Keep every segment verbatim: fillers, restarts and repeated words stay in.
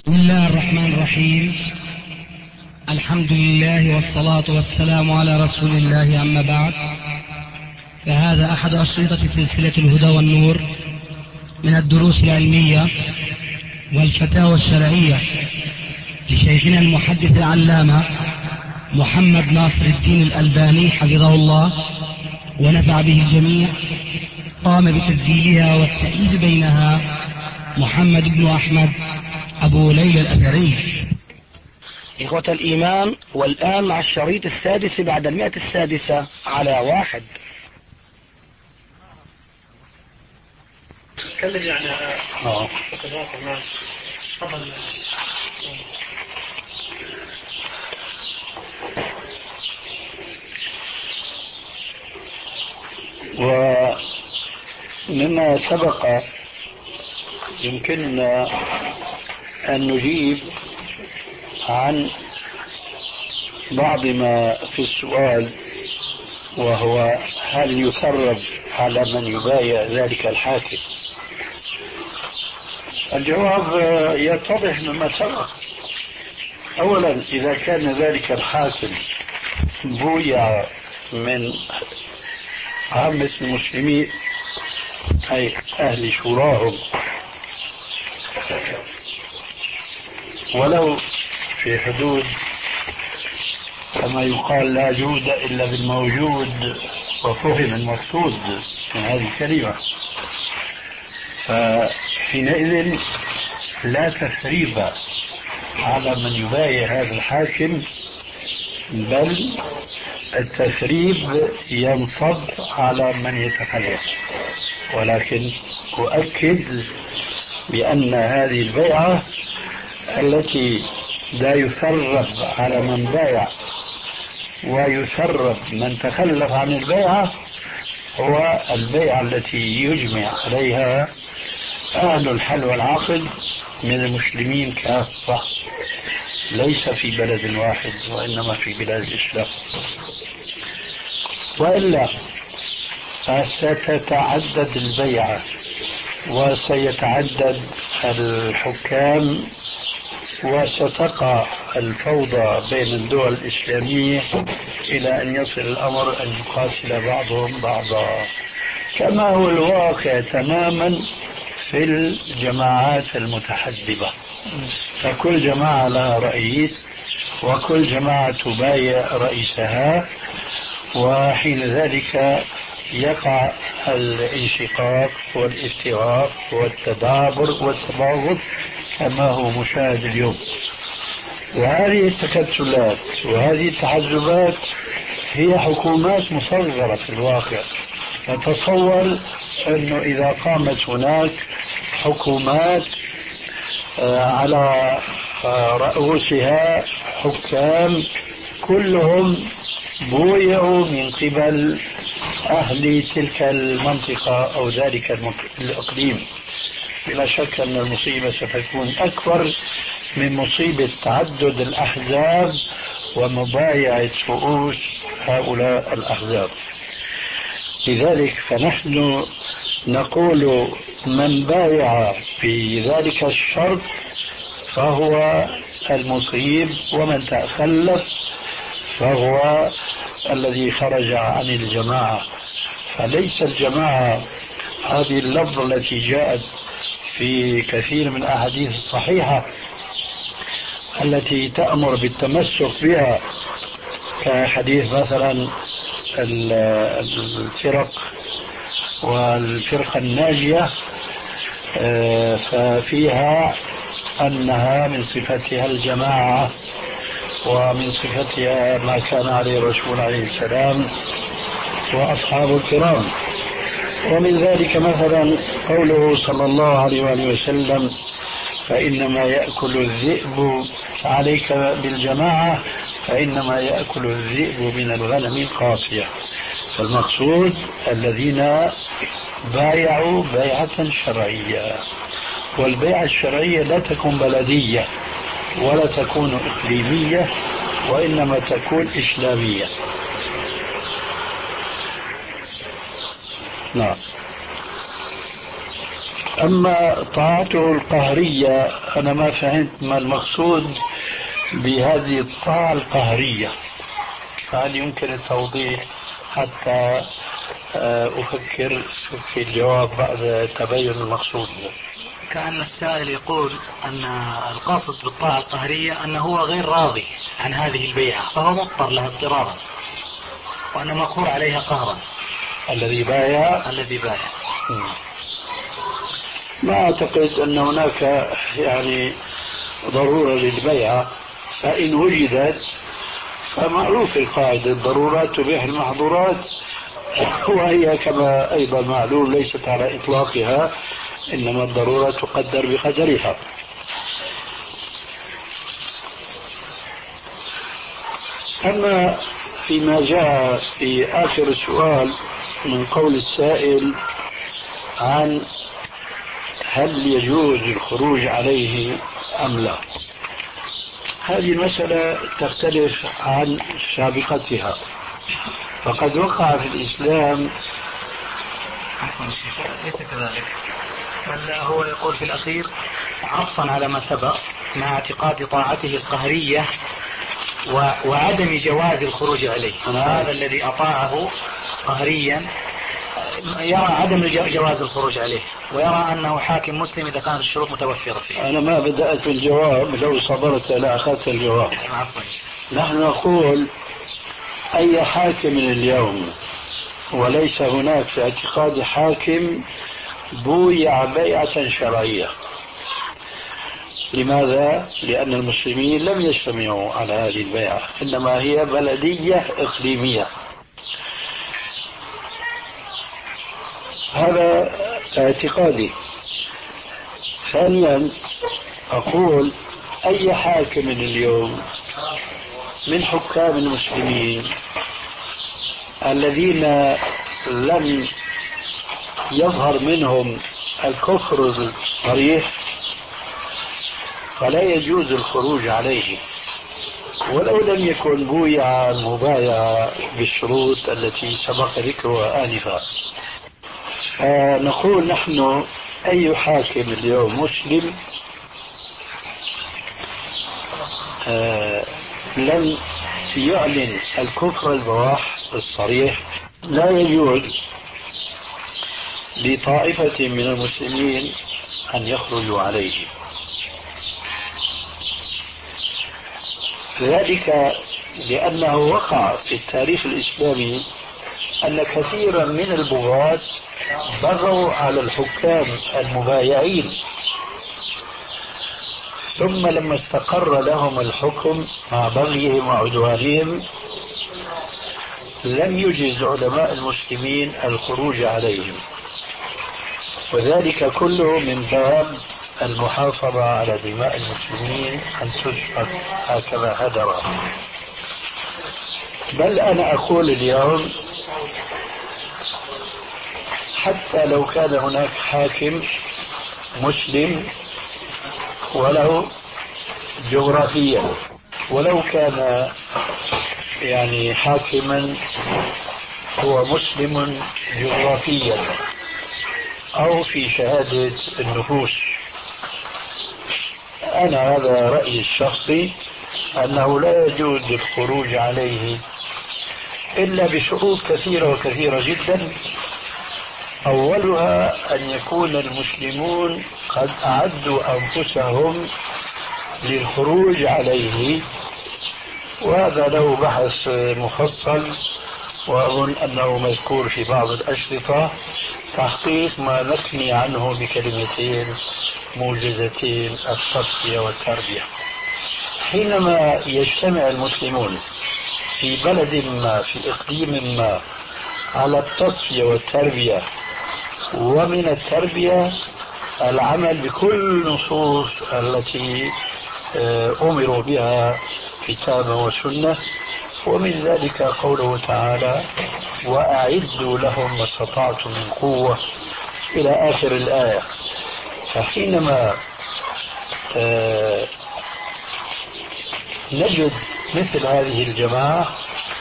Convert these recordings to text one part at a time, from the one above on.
بسم الله الرحمن الرحيم. الحمد لله والصلاة والسلام على رسول الله، أما بعد، فهذا أحد أشرطة سلسلة الهدى والنور من الدروس العلمية والفتاوى الشرعية لشيخنا المحدث العلامة محمد ناصر الدين الألباني حفظه الله ونفع به الجميع. قام بتسجيلها والتأليف بينها محمد بن أحمد أبو ليلى الأثري. إخوة الإيمان، والآن مع الشريط السادس بعد المئة السادسة على واحد. تكلم يعني اه الناس. تفضل. ومما سبق يمكننا أن نجيب عن بعض ما في السؤال، وهو هل يثرب على من يبايع ذلك الحاكم؟ الجواب يتضح مما سبق. أولا، إذا كان ذلك الحاكم بويع من عامة المسلمين أي أهل شوراهم، ولو في حدود كما يقال لا جود إلا بالموجود وفهم المقصود من هذه الكلمة، فحينئذ لا تثريب على من يبايع هذا الحاكم، بل التثريب ينصب على من يتخلف. ولكن أؤكد بأن هذه البيعة التي لا يثرب على من بايع ويثرب من تخلف عن البيعة هو البيعة التي يجمع عليها أهل الحل والعقد من المسلمين كافة، ليس في بلد واحد وإنما في بلاد الإسلام. وإلا فستتعدد البيعة وسيتعدد الحكام وستقع الفوضى بين الدول الإسلامية إلى أن يصل الأمر أن يقاتل بعضهم بعضا، كما هو الواقع تماما في الجماعات المتحزبة. فكل جماعة لها رئيس وكل جماعة تبايع رئيسها، وحين ذلك يقع الانشقاق والافتراق والتدابر والتباغض كما هو مشاهد اليوم. وهذه التكتلات وهذه التحزبات هي حكومات مصغرة في الواقع. نتصور أنه إذا قامت هناك حكومات على رؤوسها حكام كلهم بويعوا من قبل أهل تلك المنطقة أو ذلك الإقليم، بلا شك أن المصيبة ستكون أكبر من مصيبة تعدد الأحزاب ومبايعة رؤوس هؤلاء الأحزاب. لذلك فنحن نقول من بايع في ذلك الشرط فهو المصيب، ومن تخلف فهو الذي خرج عن الجماعة. فليس الجماعة هذه اللفظة التي جاءت في كثير من الأحاديث الصحيحة التي تأمر بالتمسك بها، كحديث مثلا الفرق والفرقة الناجية، ففيها أنها من صفتها الجماعة ومن صفتها ما كان عليه الرسول عليه السلام وأصحاب الكرام. ومن ذلك مثلا قوله صلى الله عليه وآله وسلم فإنما يأكل الذئب، عليك بالجماعة فإنما يأكل الذئب من الغنم القاصية. فالمقصود الذين بايعوا بيعة شرعية، والبيعة الشرعية لا تكون بلدية ولا تكون إقليمية وإنما تكون إسلامية. نعم. أما طاعته القهرية أنا ما فهمت ما المقصود بهذه الطاعة القهرية، فهل يمكن التوضيح حتى أفكر في الجواب بعد تبين المقصود؟ كأن السائل يقول أن القاصد بالطاعة القهرية أنه هو غير راضي عن هذه البيعة فهو مضطر لها اضطرارا، وأن مقهور عليها قهرا. الذي بايع الذي بايع ما أعتقد أن هناك يعني ضرورة للبيعة، فإن وجدت فمعروف القاعدة الضرورات تبيح المحظورات، وهي كما أيضا معلوم ليست على إطلاقها، إنما الضرورة تقدر بقدرها. أما فيما جاء في آخر السؤال من قول السائل عن هل يجوز الخروج عليه أم لا، هذه المسألة تختلف عن سابقتها. فقد وقع في الإسلام عفوا الشيخ ليس كذلك، بل هو يقول في الأخير عطفا على ما سبق مع اعتقاد طاعته القهرية وعدم جواز الخروج عليه. هذا الذي أطاعه قهريا يرى عدم جواز الخروج عليه، ويرى أنه حاكم مسلم إذا كانت الشروط متوفرة فيه. أنا ما بدأت الجواب، لو صبرت لأخذت الجواب. عفوا. نحن نقول أي حاكم اليوم، وليس هناك في اعتقاد حاكم بويع بيعة شرعية. لماذا؟ لأن المسلمين لم يجتمعوا على هذه البيعة، إنما هي بلدية إقليمية. هذا اعتقادي. ثانيا أقول أي حاكم اليوم من حكام المسلمين الذين لم يظهر منهم الكفر الصريح فلا يجوز الخروج عليه، ولو لم يكن بويع مبايع بالشروط التي سبق ذكرها آنفا. فنقول نحن أي حاكم اليوم مسلم آه لم يعلن الكفر البواح الصريح لا يجوز لطائفة من المسلمين أن يخرجوا عليه. ذلك لأنه وقع في التاريخ الإسلامي أن كثيرا من البغاة بغوا على الحكام المبايعين، ثم لما استقر لهم الحكم مع بغيهم وعدوانهم لم يجز علماء المسلمين الخروج عليهم، وذلك كله من باب المحافظة على دماء المسلمين أن تسفك هكذا هدرا. بل أنا أقول اليوم حتى لو كان هناك حاكم مسلم ولو جغرافيا، ولو كان يعني حاكما هو مسلم جغرافيا أو في شهادة النفوس، أنا هذا رأيي الشخصي أنه لا يجوز الخروج عليه إلا بشروط كثيرة وكثيرة جدا. أولها أن يكون المسلمون قد أعدوا أنفسهم للخروج عليه، وهذا له بحث مفصل وأظن أنه مذكور في بعض الأشرطة، تحقيق ما نثني عنه بكلمتين موجزتين: التصفية والتربية. حينما يجتمع المسلمون في بلد ما في إقليم ما على التصفية والتربية، ومن التربية العمل بكل النصوص التي أمروا بها كتابا وسنة، ومن ذلك قوله تعالى: وأعدوا لهم ما استطعتم من قوة إلى آخر الآية. فحينما نجد مثل هذه الجماعة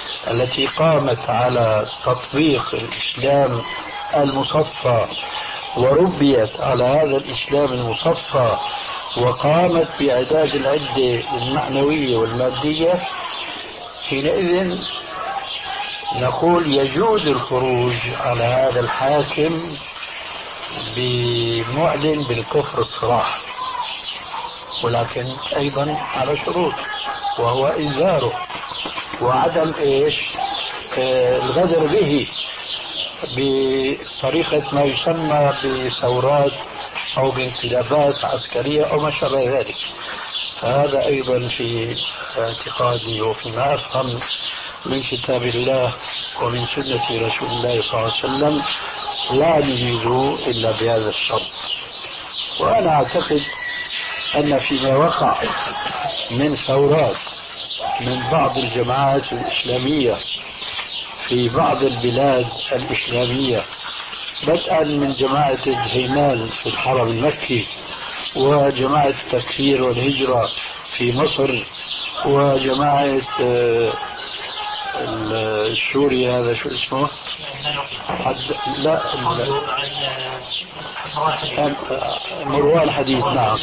التي قامت على تطبيق الإسلام المصفى وربيت على هذا الإسلام المصفى وقامت بإعداد العدة المعنوية والمادية، حينئذ نقول يجوز الخروج على هذا الحاكم بمعلن بالكفر الصراح، ولكن أيضا على شروط، وهو إنذاره وعدم إيش آه الغدر به بطريقة ما يسمى بثورات أو بانقلابات عسكرية أو ما شابه ذلك. فهذا أيضا في اعتقادي وفيما أفهم من كتاب الله ومن سنة رسول الله صلى الله عليه وسلم لا نجيز إلا بهذا الشرط. وأنا أعتقد أن فيما وقع من ثورات من بعض الجماعات الإسلامية في بعض البلاد الإسلامية، بدءا من جماعة الهيمان في الحرم المكي، وجماعة التكفير والهجرة في مصر، وجماعة السوري هذا شو اسمه؟ حد... لا مروان حديد، نعم.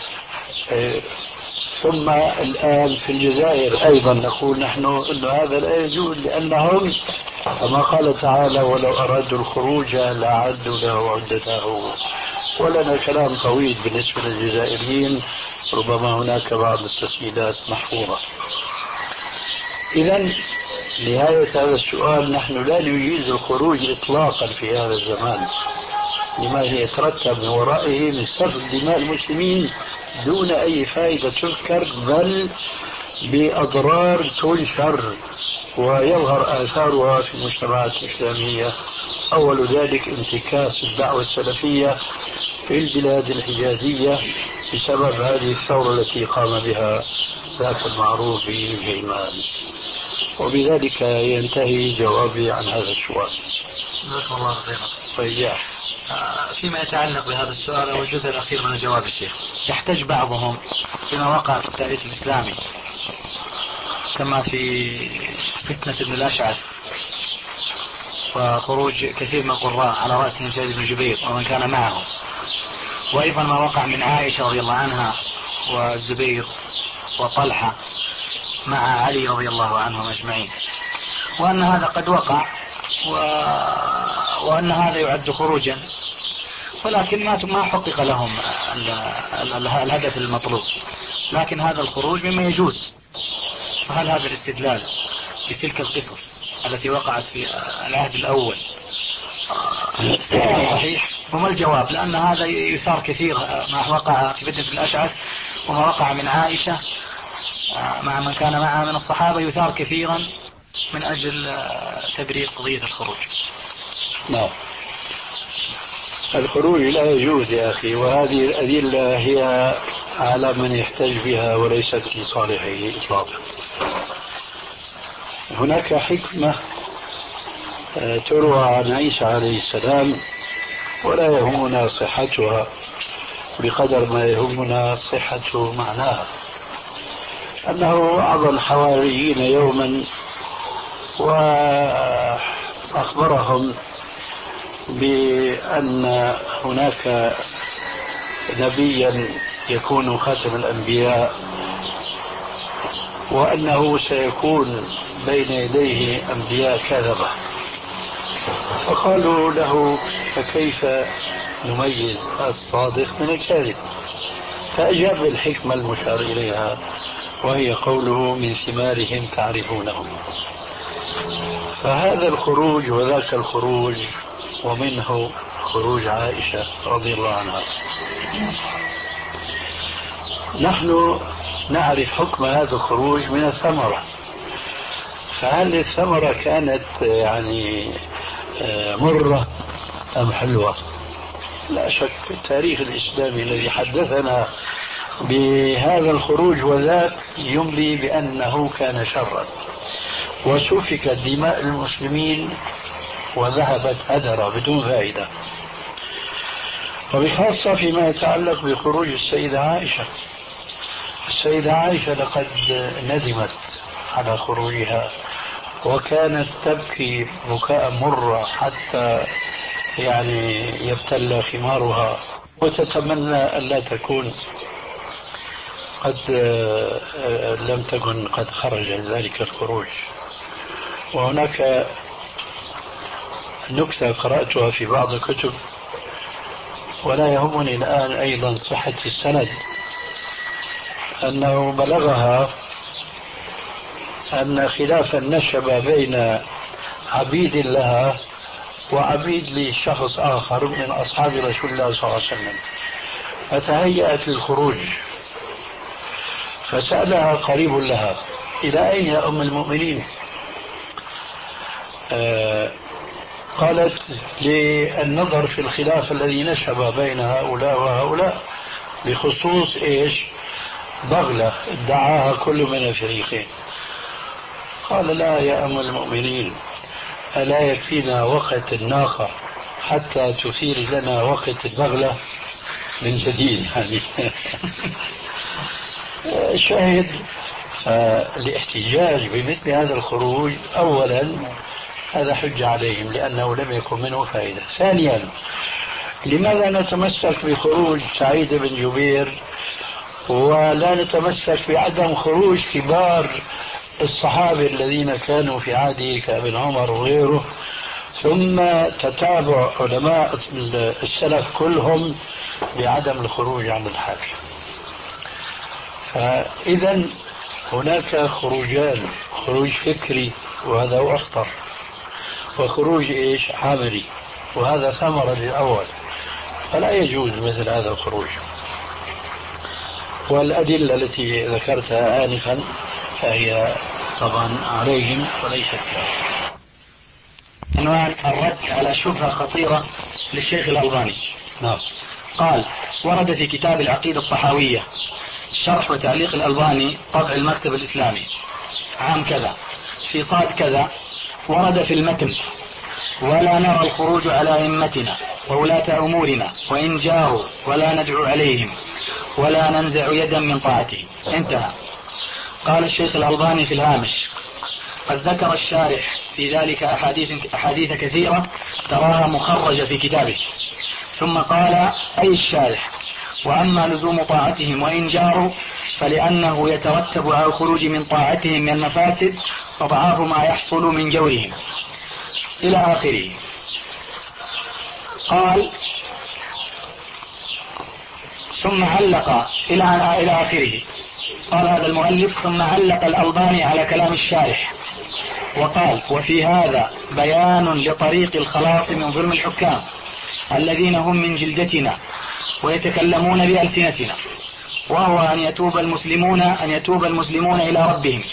ثم الآن في الجزائر أيضا نقول نحن أن هذا لا يجوز، لأنهم كما قال تعالى ولو أرادوا الخروج لأعدوا له عدته. ولنا كلام طويل بالنسبة للجزائريين، ربما هناك بعض التسجيلات محفوظة. إذن نهاية هذا السؤال، نحن لا نجيز الخروج إطلاقا في هذا الزمان لما يترتب من ورائه من سفك دماء المسلمين دون أي فائدة تذكر، بل بأضرار تنشر ويظهر آثارها في المجتمعات الإسلامية. أول ذلك انتكاس الدعوة السلفية في البلاد الحجازية بسبب هذه الثورة التي قام بها ذاك المعروف بالهيمان. وبذلك ينتهي جوابي عن هذا السؤال. جزاكم الله خيرا. طيب، فيما يتعلق بهذا السؤال أو الجزء الأخير من الجواب الشيخ، يحتج بعضهم فيما وقع في التاريخ الإسلامي كما في فتنة ابن الأشعث وخروج كثير من القراء على رأسهم سعيد بن جبير ومن كان معه، وأيضا ما وقع من عائشة رضي الله عنها والزبير وطلحة مع علي رضي الله عنهم أجمعين، وأن هذا قد وقع و... وأن هذا يعد خروجا، ولكن ما ما حقق لهم ال... ال... الهدف المطلوب. لكن هذا الخروج مما يجوز. فهل هذا الاستدلال بتلك القصص التي وقعت في العهد الأول صحيح؟ وما الجواب؟ لأن هذا يثار كثير ما وقع في فتنة الأشعث وما وقع من عائشة مع من كان معها من الصحابة يثار كثيرا من أجل تبرير قضية الخروج. نعم، الخروج لا يجوز يا أخي، وهذه الأدلة هي على من يحتج بها وليست لصالحه إطلاقا. هناك حكمة تروى عن عيسى عليه السلام ولا يهمنا صحتها بقدر ما يهمنا صحة معناها، أنه وعظ الحواريين يوما وأخبرهم بأن هناك نبيا يكون خاتم الأنبياء، وأنه سيكون بين يديه أنبياء كذبة. فقالوا له فكيف نميز الصادق من الكاذب؟ فأجاب بالحكمة المشار إليها، وهي قوله من ثمارهم تعرفونهم. فهذا الخروج وذاك الخروج، ومنه خروج عائشة رضي الله عنها. نحن نعرف حكم هذا الخروج من الثمرة، فهل الثمرة كانت يعني مرة أم حلوة؟ لا شك التاريخ الإسلامي الذي حدثنا بهذا الخروج وذاك يملي بأنه كان شرا، وسفكت دماء المسلمين وذهبت هدرا بدون فائدة، وبخاصة فيما يتعلق بخروج السيدة عائشة. السيدة عائشة لقد ندمت على خروجها وكانت تبكي بكاء مرة حتى يعني يبتلى ثمارها، وتتمنى ألا تكون قد لم تكن قد خرج ذلك الخروج. وهناك نكتة قرأتها في بعض الكتب ولا يهمني الآن أيضا صحة السند، أنه بلغها أن خلافا نشب بين عبيد لها وعبيد لشخص آخر من أصحاب رسول الله صلى الله عليه وسلم، فتهيأت للخروج، فسألها قريب لها: إلى أين يا أم المؤمنين؟ آه قالت: للنظر في الخلاف الذي نشب بين هؤلاء وهؤلاء بخصوص إيش؟ بغلة ادعاها كل من الفريقين. قال: لا يا أم المؤمنين، ألا يكفينا وقت الناقة حتى تثير لنا وقت البغلة من جديد؟ يعني شاهد. الاحتجاج بمثل هذا الخروج أولا هذا حجة عليهم لأنه لم يكن منه فائدة. ثانيا، لماذا نتمسك بخروج سعيد بن جبير ولا نتمسك بعدم خروج كبار الصحابة الذين كانوا في عهده كابن عمر وغيره، ثم تتابع علماء السلف كلهم بعدم الخروج عن الحاكم؟ فإذا هناك خروجان: خروج فكري وهذا هو أخطر، وخروج إيش؟ عملي، وهذا ثمرة للأول، فلا يجوز مثل هذا الخروج. والأدلة التي ذكرتها آنفا فهي طبعا عليهم وليست لهم. عنوان الرد على شبهة خطيرة للشيخ الألباني. نعم. قال: ورد في كتاب العقيدة الطحاوية شرح وتعليق الألباني طبع المكتب الإسلامي عام كذا في صاد كذا، ورد في المتن: ولا نرى الخروج على أئمتنا وولاة أمورنا وإن جاروا ولا ندعو عليهم ولا ننزع يدا من طاعتهم. انتهى. قال الشيخ الألباني في الهامش: قد ذكر الشارح في ذلك أحاديث, أحاديث كثيرة تراها مخرجة في كتابه. ثم قال أي الشارح: وأما لزوم طاعتهم وإن جاروا فلأنه يترتب على الخروج من طاعتهم من المفاسد أضعاف ما يحصل من جورهم، إلى آخره. قال: ثم علق إلى إلى آخره. قال هذا المؤلف: ثم علق الألباني على كلام الشارح وقال: وفي هذا بيان لطريق الخلاص من ظلم الحكام الذين هم من جلدتنا ويتكلمون بألسنتنا، وهو أن يتوب المسلمون أن يتوب المسلمون إلى ربهم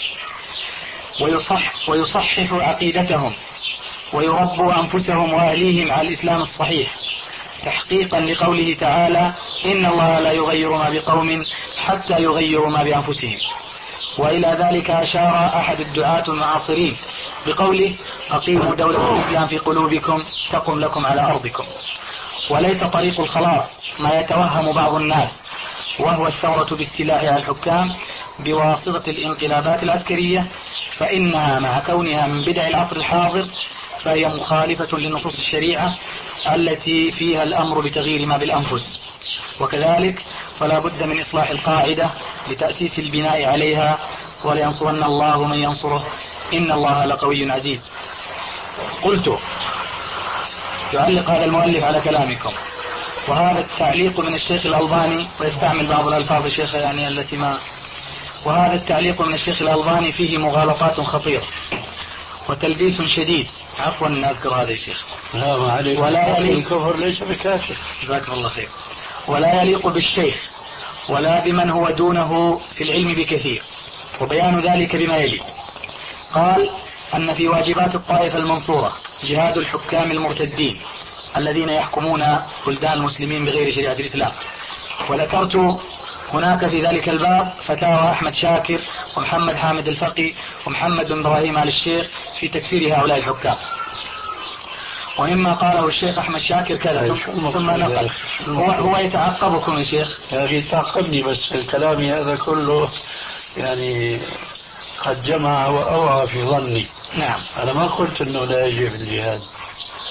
ويصح ويصححوا عقيدتهم ويربوا أنفسهم وأهليهم على الإسلام الصحيح، تحقيقا لقوله تعالى: إن الله لا يغير ما بقوم حتى يغيروا ما بأنفسهم. وإلى ذلك أشار أحد الدعاة المعاصرين بقوله: أقيموا دولة الإسلام في قلوبكم تقم لكم على أرضكم. وليس طريق الخلاص ما يتوهم بعض الناس، وهو الثورة بالسلاح على الحكام بواسطة الانقلابات العسكرية، فإنها مع كونها من بدع العصر الحاضر فهي مخالفة لنصوص الشريعة التي فيها الأمر بتغيير ما بالأنفس. وكذلك فلا بد من إصلاح القاعدة لتأسيس البناء عليها: ولينصرن الله من ينصره إن الله لقوي عزيز. قلت: يعلق هذا المؤلف على كلامكم، وهذا التعليق من الشيخ الألباني، ويستعمل بعض الألفاظ الشيخ يعني التي ما وهذا التعليق من الشيخ الألباني فيه مغالطات خطيرة وتلبيس شديد. عفوا أن أذكر هذا الشيخ. ولا يليق الكفر ليس بكافر. جزاكم الله خير. ولا يليق بالشيخ ولا بمن هو دونه في العلم بكثير، وبيان ذلك بما يلي. قال: أن في واجبات الطائفة المنصورة جهاد الحكام المرتدين الذين يحكمون بلدان المسلمين بغير شريعة الإسلام. وذكرت هناك في ذلك الباب فتاوى أحمد شاكر ومحمد حامد الفقي ومحمد بن إبراهيم آل الشيخ في تكفير هؤلاء الحكام. ومما قاله الشيخ أحمد شاكر كذا ثم نقل. هو, هو يتعقبكم يا شيخ. يا أخي تعقبني بس كلامي هذا كله يعني قد جمع وأوعى في ظني. نعم. أنا ما قلت أنه لا يجب الجهاد،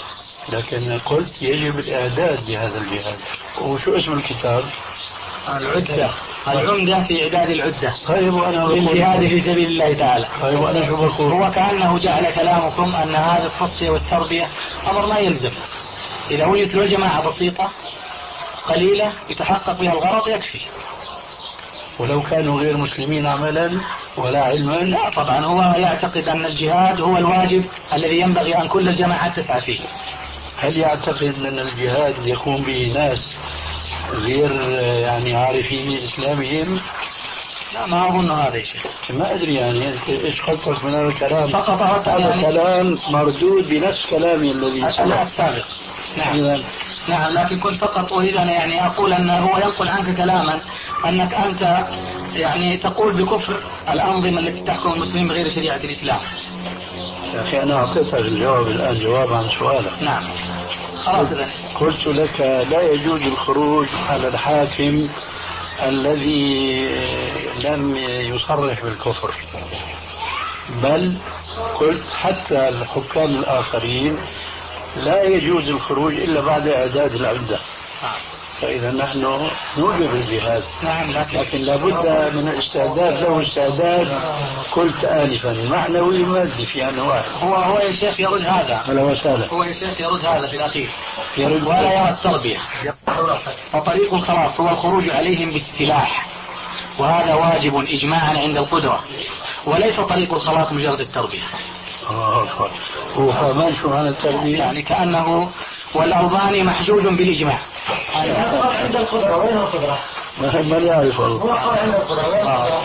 لكن قلت يجب الإعداد بهذا الجهاد. وشو اسم الكتاب؟ العدة، العمدة في إعداد العدة. طيب وأنا للجهاد في سبيل الله تعالى. طيب وأنا شو بقول؟ هو كأنه جعل كلامكم أن هذا التصفية والتربية أمر ما يلزم، إذا وجدت له جماعة بسيطة قليلة يتحقق بها الغرض يكفي. ولو كانوا غير مسلمين عملا ولا علما؟ لا طبعا، هو يعتقد أن الجهاد هو الواجب الذي ينبغي أن كل الجماعات تسعى فيه. هل يعتقد أن الجهاد يقوم به ناس غير يعني عارفين إسلامهم؟ لا ما أظن هذا يا شيخ. ما أدري يعني إيش خطك من هذا الكلام؟ فقط هذا يعني كلام مردود بنفس كلامي الذي السابق. نعم نعم، لكن كنت فقط أريد أن يعني أقول أن هو ينقل عنك كلاما أنك أنت يعني تقول بكفر الأنظمة التي تحكم المسلمين بغير شريعة الإسلام. يا أخي أنا أعطيتك الجواب الآن، جواب عن سؤالك. نعم خلاص. قلت لك لا يجوز الخروج على الحاكم الذي لم يصرح بالكفر، بل قلت حتى الحكام الآخرين لا يجوز الخروج إلا بعد إعداد العدة. فإذا نحن نوجب الجهاد. نعم لكن, لكن لابد من الاستعداد، له استعداد قلت آنفا معنوي مادي في أن واحد. هو هو يا شيخ يرد هذا. هلا وسهلا. هو يا شيخ يرد هذا في الأخير، يرد ولا يرى التربية. وطريق الخلاص هو الخروج عليهم بالسلاح، وهذا واجب إجماعا عند القدرة، وليس طريق الخلاص مجرد التربية. آه هو فهمان شو معنى التربية؟ يعني كأنه والألباني محجوج بالإجماع. عند القدرة. وين القدرة؟ ما يعرف والله. هو قال عند القدرة. آه.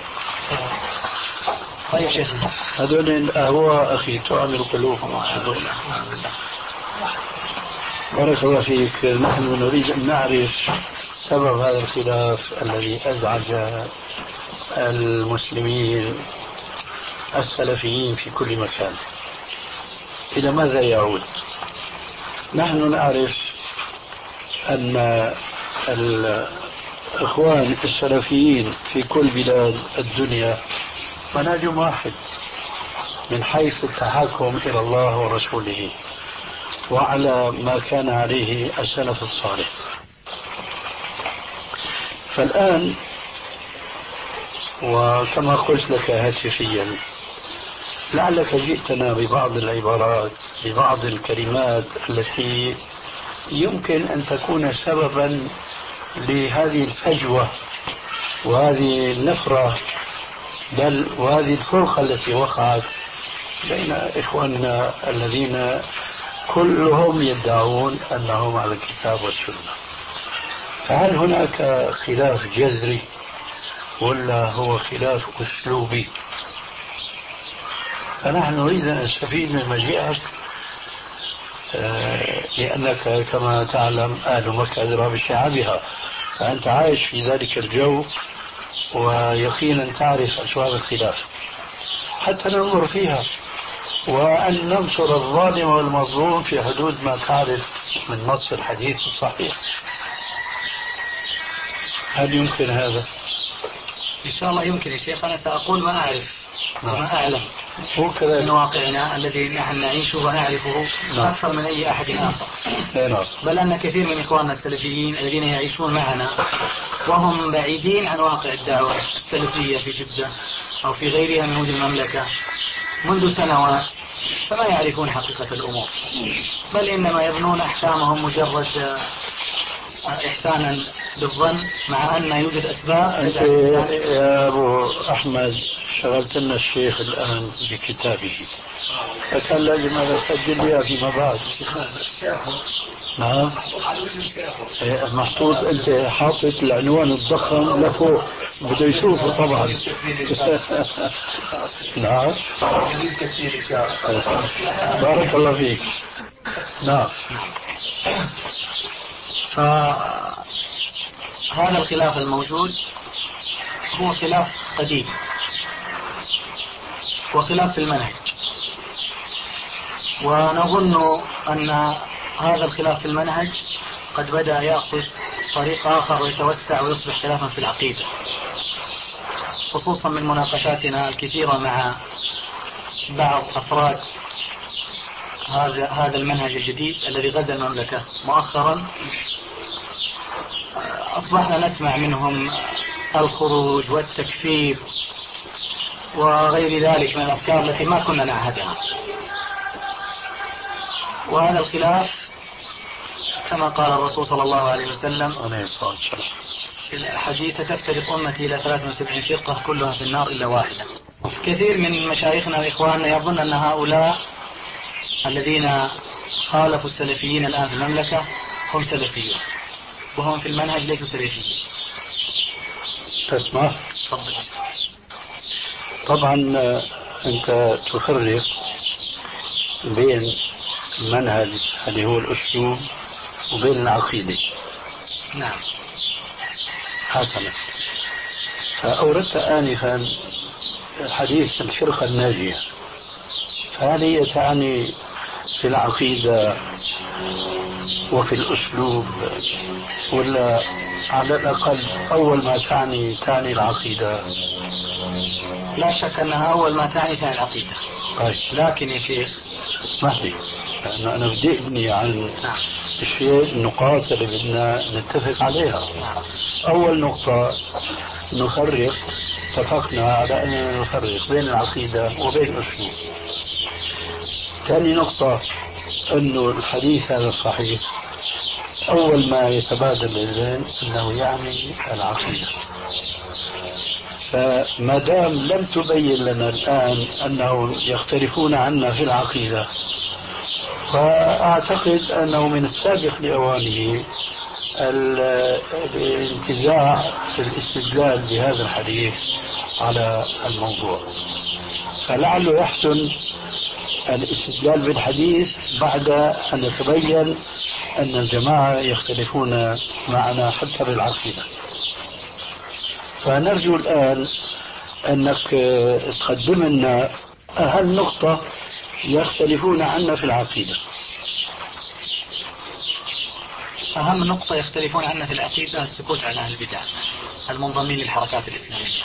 طيب شيخ، هذول الأهواء أخي تعمل قلوبهم. بارك الله فيك. نحن نريد أن نعرف سبب هذا الخلاف الذي أزعج المسلمين السلفيين في كل مكان. إلى ماذا يعود؟ نحن نعرف أن الإخوان السلفيين في كل بلاد الدنيا منهج واحد من حيث التحاكم إلى الله ورسوله وعلى ما كان عليه السلف الصالح. فالآن وكما قلت لك هاتفيا، لعلك جئتنا ببعض العبارات ببعض الكلمات التي يمكن أن تكون سببا لهذه الفجوة وهذه النفرة، بل وهذه الفرقة التي وقعت بين إخواننا الذين كلهم يدعون أنهم على الكتاب والسنة. فهل هناك خلاف جذري ولا هو خلاف أسلوبي؟ فنحن نريد أن نستفيد من مجيئك، لأنك كما تعلم أهل مكة أدرى بشعبها، فأنت عايش في ذلك الجو ويقينا تعرف أسباب الخلاف حتى ننظر فيها وأن ننصر الظالم والمظلوم في حدود ما تعرف من نص الحديث الصحيح. هل يمكن هذا؟ إن شاء الله يمكن يا شيخ. أنا سأقول ما أعرف وما أعلم من واقعنا الذي نحن نعيشه ونعرفه أكثر من أي أحد آخر. بل أن كثير من إخواننا السلفيين الذين يعيشون معنا وهم بعيدين عن واقع الدعوة السلفية في جدة أو في غيرها من مدن المملكة منذ سنوات فما يعرفون حقيقة الأمور، بل إنما يبنون أحكامهم مجرد إحسانا بالظن، مع أن يوجد أسباب. أنت يا أبو أحمد شغلت لنا الشيخ الآن بكتابه، فكان لازم أن أسجل لها فيما بعد. نعم محطوط، أنت حاطط العنوان الضخم لفوق بده يشوفه طبعا. نعم بارك الله فيك. نعم. فهذا الخلاف الموجود هو خلاف قديم وخلاف في المنهج، ونظن أن هذا الخلاف في المنهج قد بدأ يأخذ طريق آخر ويتوسع ويصبح خلافا في العقيدة، خصوصا من مناقشاتنا الكثيرة مع بعض أفراد هذا هذا المنهج الجديد الذي غزا المملكة مؤخرا أصبحنا نسمع منهم الخروج والتكفير وغير ذلك من الأفكار التي ما كنا نعهدها. وهذا الخلاف كما قال الرسول صلى الله عليه وسلم في الحديث: تفترق أمتي إلى ثلاث وسبعين فرقة كلها في النار إلا واحدة. كثير من مشايخنا وإخواننا يظن أن هؤلاء الذين خالفوا السلفيين الآن في المملكة هم سلفيون، وهم في المنهج ليسوا سلفيين. تسمع؟ تفضل. طبعا أنت تفرق بين المنهج اللي هو الأسلوب وبين العقيدة. نعم. حسنا. فأوردت آنفا حديث الفرقة الناجية، فهل هي تعني في العقيدة وفي الأسلوب، ولا على الأقل أول ما تعني تعني العقيدة؟ لا شك أنها أول ما تعني تعني العقيدة. طيب. لكن يا شيخ اسمح لي، لأنه أنا بدي أبني عن نعم. الشيء النقاط اللي بدنا نتفق عليها. نعم. أول نقطة نفرق، اتفقنا على أننا نفرق بين العقيدة وبين الأسلوب. ثاني نقطة أنه الحديث هذا الصحيح أول ما يتبادل للذهن أنه يعني العقيدة. فما دام لم تبين لنا الآن أنهم يختلفون عنا في العقيدة، فأعتقد أنه من السابق لأوانه الانتزاع في الاستدلال بهذا الحديث على الموضوع. فلعله يحسن الاستدلال بالحديث بعد أن يتبين أن الجماعة يختلفون معنا حتى بالعقيدة. فنرجو الآن أنك تقدم لنا أهم نقطة يختلفون عنا في العقيدة. أهم نقطة يختلفون عنا في العقيدة السكوت عن أهل البدع المنضمين للحركات الإسلامية.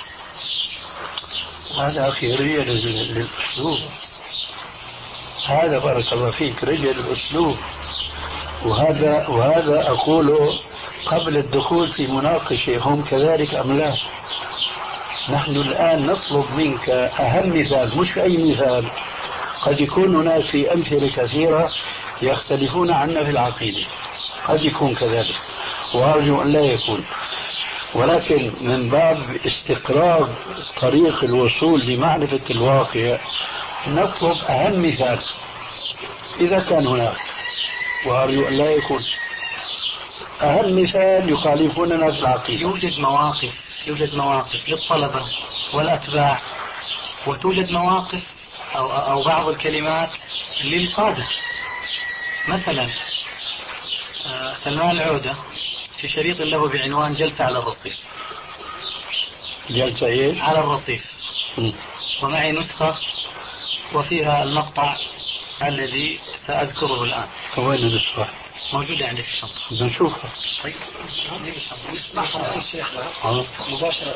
هذا أخي رجل للأسلوب، هذا بارك الله فيك رجل الأسلوب، وهذا وهذا أقوله قبل الدخول في مناقشة هم كذلك أم لا. نحن الآن نطلب منك أهم مثال، مش أي مثال. قد يكون هناك في أمثلة كثيرة يختلفون عنا في العقيدة، قد يكون كذلك وأرجو أن لا يكون، ولكن من باب استقرار طريق الوصول لمعرفة الواقع نطلب أهم مثال إذا كان هناك، وأرجو أن لا يكون. أهم مثال يخالفوننا في العقيدة. يوجد مواقف يوجد مواقف للطلبة والأتباع، وتوجد مواقف أو, أو بعض الكلمات للقادة. مثلا سلمان العودة في شريط له بعنوان جلسة على الرصيف. جلسة إيه؟ على الرصيف. م. ومعي نسخة وفيها المقطع الذي سأذكره الآن. وين النسخة؟ موجودة عندي في الشنطة. بنشوفها. طيب نسمعها الشيخ مباشرة.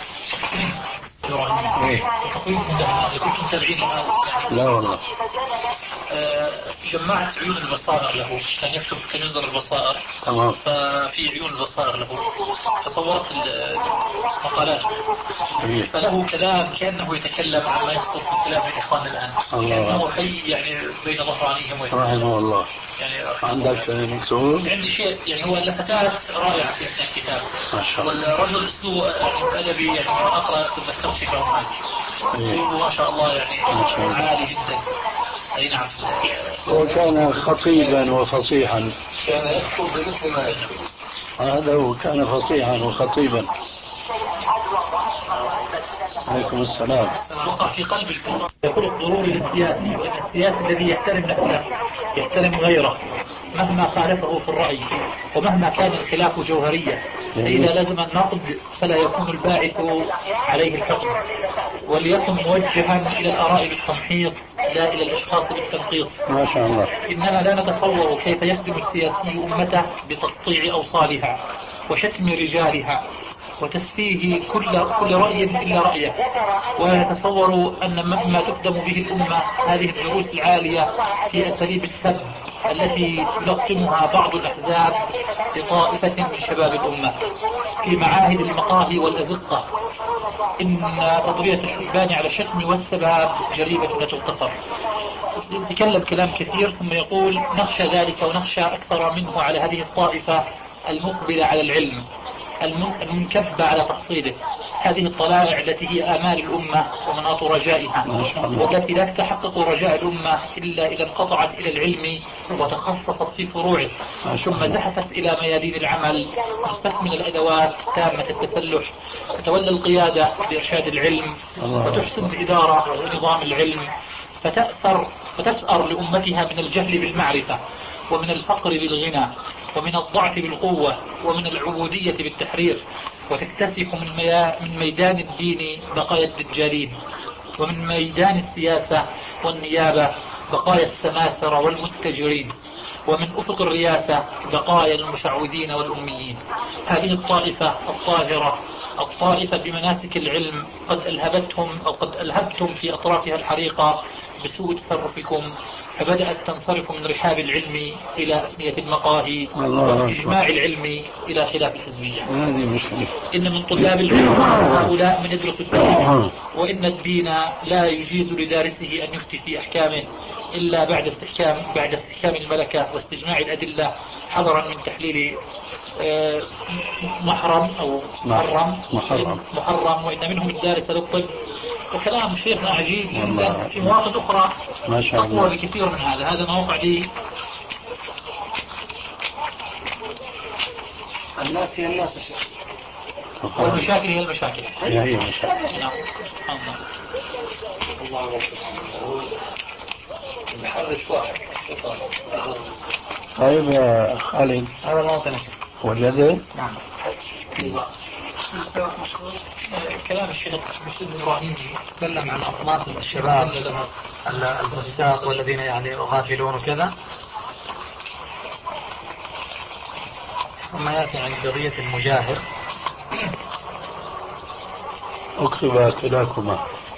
لا والله. جمعت عيون البصائر له، كان يكتب في كنزر البصائر. تمام. ففي عيون البصائر له فصورت مقالاته، فله كلام كأنه يتكلم عما يحصل في الكلام من إخواننا الآن، كأنه حي يعني بين ظهرانيهم. رحمه الله. يعني عندك مكتوب؟ عندي شيء يعني هو لفتات رائعة في الكتاب. ما شاء الله. والرجل اسلوبه يعني أدبي، يعني أقرأ تذكرت في بعض اسلوبه ما شاء الله يعني عالي جدا. أي نعم. وكان خطيبا وفصيحا. كان يكتب بمثل ما يكتب. هذا وكان فصيحا وخطيبا. عليكم السلام. وقع في قلب الفكرة يقول الضروري للسياسي، وإن السياسي الذي يحترم نفسه يحترم غيره مهما خالفه في الرأي ومهما كان الخلاف جوهريا، فإذا لزم النقد فلا يكون الباعث عليه الحكم، وليكن موجها إلى الآراء بالتمحيص لا إلى الأشخاص بالتنقيص. ما شاء الله. إننا لا نتصور كيف يخدم السياسي أمته بتقطيع أوصالها وشتم رجالها وتسفيه كل كل رأي إلا رأيه، ويتصور أن ما تخدم به الأمة هذه الدروس العالية في أساليب السب التي يلقنها بعض الأحزاب لطائفة من شباب الأمة في معاهد المقاهي والأزقة، إن تطرية الشبان على الشتم والسباب جريمة لا تغتفر. يتكلم كلام كثير ثم يقول نخشى ذلك ونخشى أكثر منه على هذه الطائفة المقبلة على العلم المنكبة على تحصيله، هذه الطلائع التي هي آمال الأمة ومناط رجائها، والتي لا تتحقق رجاء الأمة إلا إذا انقطعت إلى العلم وتخصصت في فروعه، ثم زحفت إلى ميادين العمل مستكمل الأدوات تامة التسلح، تتولى القيادة بإرشاد العلم وتحسن الإدارة ونظام العلم، فتأثر فتثأر لأمتها من الجهل بالمعرفة، ومن الفقر بالغنى، ومن الضعف بالقوة، ومن العبودية بالتحرير، وتكتسح من, ميا من ميدان الدين بقايا الدجالين، ومن ميدان السياسة والنيابة بقايا السماسرة والمتجرين، ومن أفق الرياسة بقايا المشعوذين والأميين. هذه الطائفة الطاهرة، الطائفة بمناسك العلم، قد ألهبتهم أو قد ألهبتم في أطرافها الحريقة بسوء تصرفكم، فبدأت تنصرف من رحاب العلم إلى أثنية المقاهي، ومن إجماع العلم إلى خلاف الحزبية. إن من طلاب العلم هؤلاء من يدرس الدين، وإن الدين لا يجيز لدارسه أن يفتي في أحكامه إلا بعد استحكام بعد استحكام الملكة واستجماع الأدلة، حذرا من تحليل محرم أو محرم محرم, محرم وإن منهم الدارس للطب. وكلام شيخنا عجيب جدا في مواقع أخرى أقوى بكثير من هذا. هذا موقع لي الناس هي الناس والمشاكل هي المشاكل. هي هي المشاكل. نعم سبحان الله. الله نحرك واحد. طيب يا خالد، هذا موطنك وجده؟ نعم. كلام الشيخ مسلم إبراهيمي تكلم عن أصناف الشباب الفساق والذين يعني غافلون وكذا، ثم يأتي عن قضية المجاهر. اكتب كلاكما.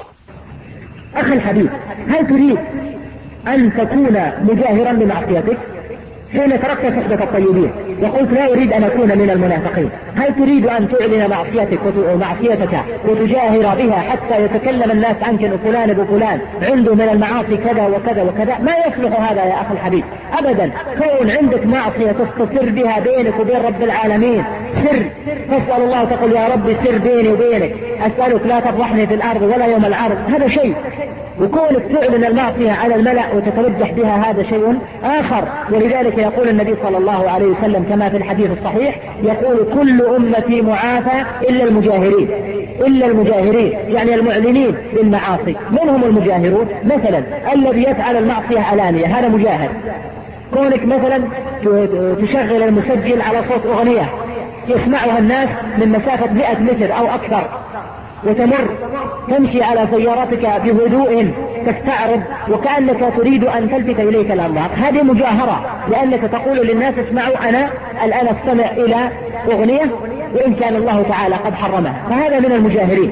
أخي الحبيب، هل تريد أن تكون مجاهرا بمعصيتك حين تركت صحبة الطيبين وقلت لا أريد أن أكون من المنافقين؟ هل تريد أن تعلن معصيتك ومعصيتك وتجاهر بها حتى يتكلم الناس عنك أن فلان ابو فلان عنده من المعاصي كذا وكذا وكذا؟ ما يصلح هذا يا أخي الحبيب أبدا. كون عندك معصية تستسر بها بينك وبين رب العالمين، سر تسأل الله تقول يا رب سر بيني وبينك، أسألك لا تفضحني في الأرض ولا يوم العرض، هذا شيء. وكونك تعلن المعصية على الملأ وتترجح بها هذا شيء آخر. ولذلك يقول النبي صلى الله عليه وسلم كما في الحديث الصحيح، يقول كل أمتي معافى إلا المجاهرين، إلا المجاهرين يعني المعلنين بالمعاصي. من هم المجاهرون؟ مثلا الذي يفعل المعصية علانية هذا مجاهر. كونك مثلا تشغل المسجل على صوت أغنية يسمعها الناس من مسافة مئة متر أو أكثر، وتمر تمشي على سيارتك بهدوء تستعرض وكأنك تريد أن تلفت إليك الأنظار، هذه مجاهرة، لأنك تقول للناس اسمعوا أنا الآن استمع إلى أغنية وإن كان الله تعالى قد حرمها، فهذا من المجاهرين.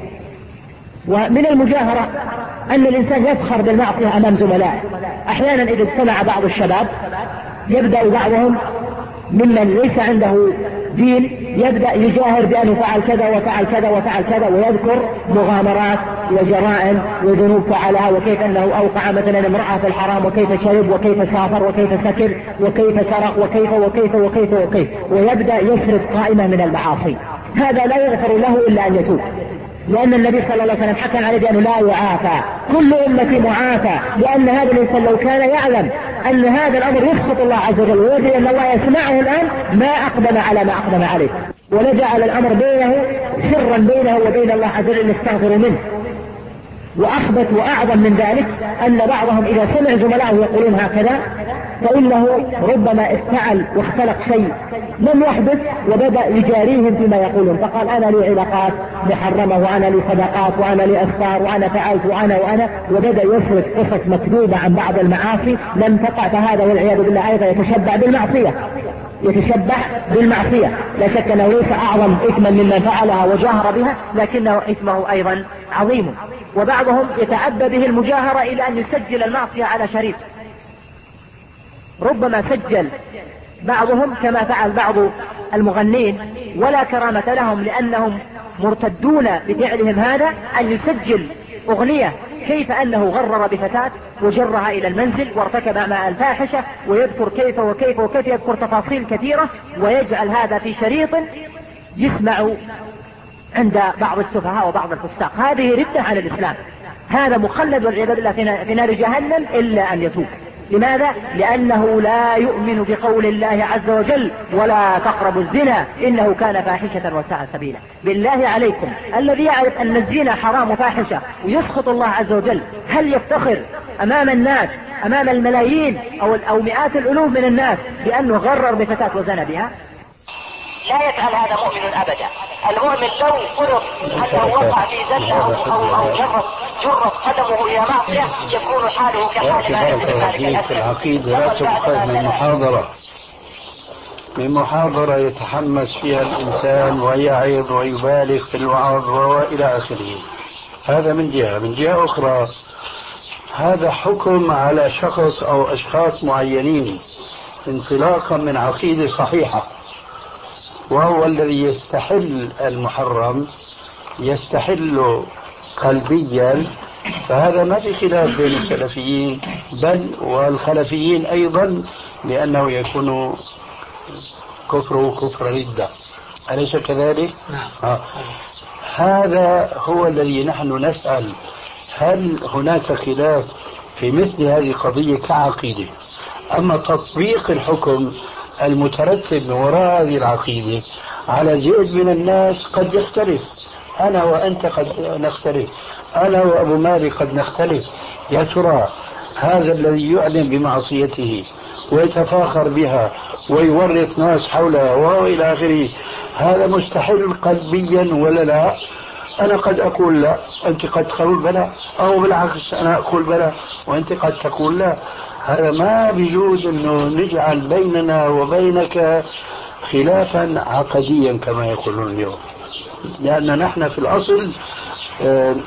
ومن المجاهرة أن الإنسان يفخر بالمعصية أمام زملائه. أحيانا إذا اجتمع بعض الشباب يبدأ بعضهم ممن ليس عنده دين يبدأ يجاهر بأنه فعل كذا وفعل كذا وفعل كذا، ويذكر مغامرات وجرائم وذنوب فعلها، وكيف أنه أوقع مثلا امرأة في الحرام، وكيف شرب، وكيف سافر، وكيف سكر، وكيف سرق، وكيف وكيف وكيف وكيف، ويبدأ يسرد قائمة من المعاصي. هذا لا يغفر له إلا أن يتوب، لأن النبي صلى الله عليه وسلم حكم عليه بأنه لا يعافى، كل أمتي معافى، لأن هذا الإنسان لو كان يعلم أن هذا الأمر يسخط الله عز وجل ويدري أن الله يسمعه الآن ما أقدم على ما أقدم عليه، ولجعل الأمر بينه سرا بينه وبين الله عز وجل يستغفر منه. وأخبث وأعظم من ذلك أن بعضهم إذا سمع زملائه يقولون هكذا فإنه ربما افتعل واختلق شيء لم يحدث وبدأ يجاريهم فيما يقولون، فقال أنا لي علاقات محرمة وأنا لي صدقات وأنا لي أسفار وأنا فعلت وأنا وأنا وبدأ يسرد قصص مكذوبة عن بعض المعاصي لم تقع، فهذا والعياذ بالله أيضا يتشبع بالمعصية. يتشبه بالمعصية، لا شك أنه ليس أعظم إثما ممن فعلها وجاهر بها، لكنه إثمه أيضا عظيم. وبعضهم يتعبى به المجاهرة إلى أن يسجل المعصية على شريط، ربما سجل بعضهم كما فعل بعض المغنين ولا كرامة لهم لأنهم مرتدون بفعلهم هذا، أن يسجل أغنية كيف أنه غرر بفتاة وجرها إلى المنزل وارتكب مع الفاحشة، ويذكر كيف وكيف وكيف، يذكر تفاصيل كثيرة ويجعل هذا في شريط يسمع عند بعض السفهاء وبعض الفساق. هذه ردة على الإسلام، هذا مخلد والعياذ بالله في نار جهنم إلا أن يتوب. لماذا؟ لأنه لا يؤمن بقول الله عز وجل ولا تقربوا الزنا إنه كان فاحشة وساء سبيلا. بالله عليكم، الذي يعرف أن الزنا حرام وفاحشة ويسخط الله عز وجل، هل يفتخر أمام الناس أمام الملايين أو, أو مئات الألوف من الناس بأنه غرر بفتاة وزنى بها؟ لا يفعل هذا مؤمن أبدا. المؤمن لو فرض أنه وقع في زلة أو, أو, أو جرت جرت قدمه إلى معصية يكون حاله كحال ما يحدث ذلك الأسفل. العقيدة لا تؤخذ من محاضرة من محاضرة يتحمس فيها الإنسان ويعظ ويبالغ في الوعظ وإلى آخره. هذا من جهة. من جهة أخرى هذا حكم على شخص أو أشخاص معينين انطلاقا من عقيدة صحيحة، وهو الذي يستحل المحرم يستحل قلبيا. فهذا ما في خلاف بين السلفيين بل والخلفيين أيضا، لأنه يكون كفره كفر ردة، أليس كذلك؟ آه. هذا هو الذي نحن نسأل، هل هناك خلاف في مثل هذه القضية كعقيدة؟ أما تطبيق الحكم المترتب من وراء هذه العقيدة على زيد من الناس قد يختلف. أنا وأنت قد نختلف، أنا وأبو مالك قد نختلف. يا ترى هذا الذي يعلن بمعصيته ويتفاخر بها ويورط ناس حولها وإلى آخره، هذا مستحيل قلبيا ولا لا؟ أنا قد أقول لا، أنت قد تقول بلا، أو بالعكس أنا أقول بلا وأنت قد تقول لا. هذا ما بيجوز أنه نجعل بيننا وبينك خلافا عقديا كما يقولون اليوم، لأن نحن في الأصل آه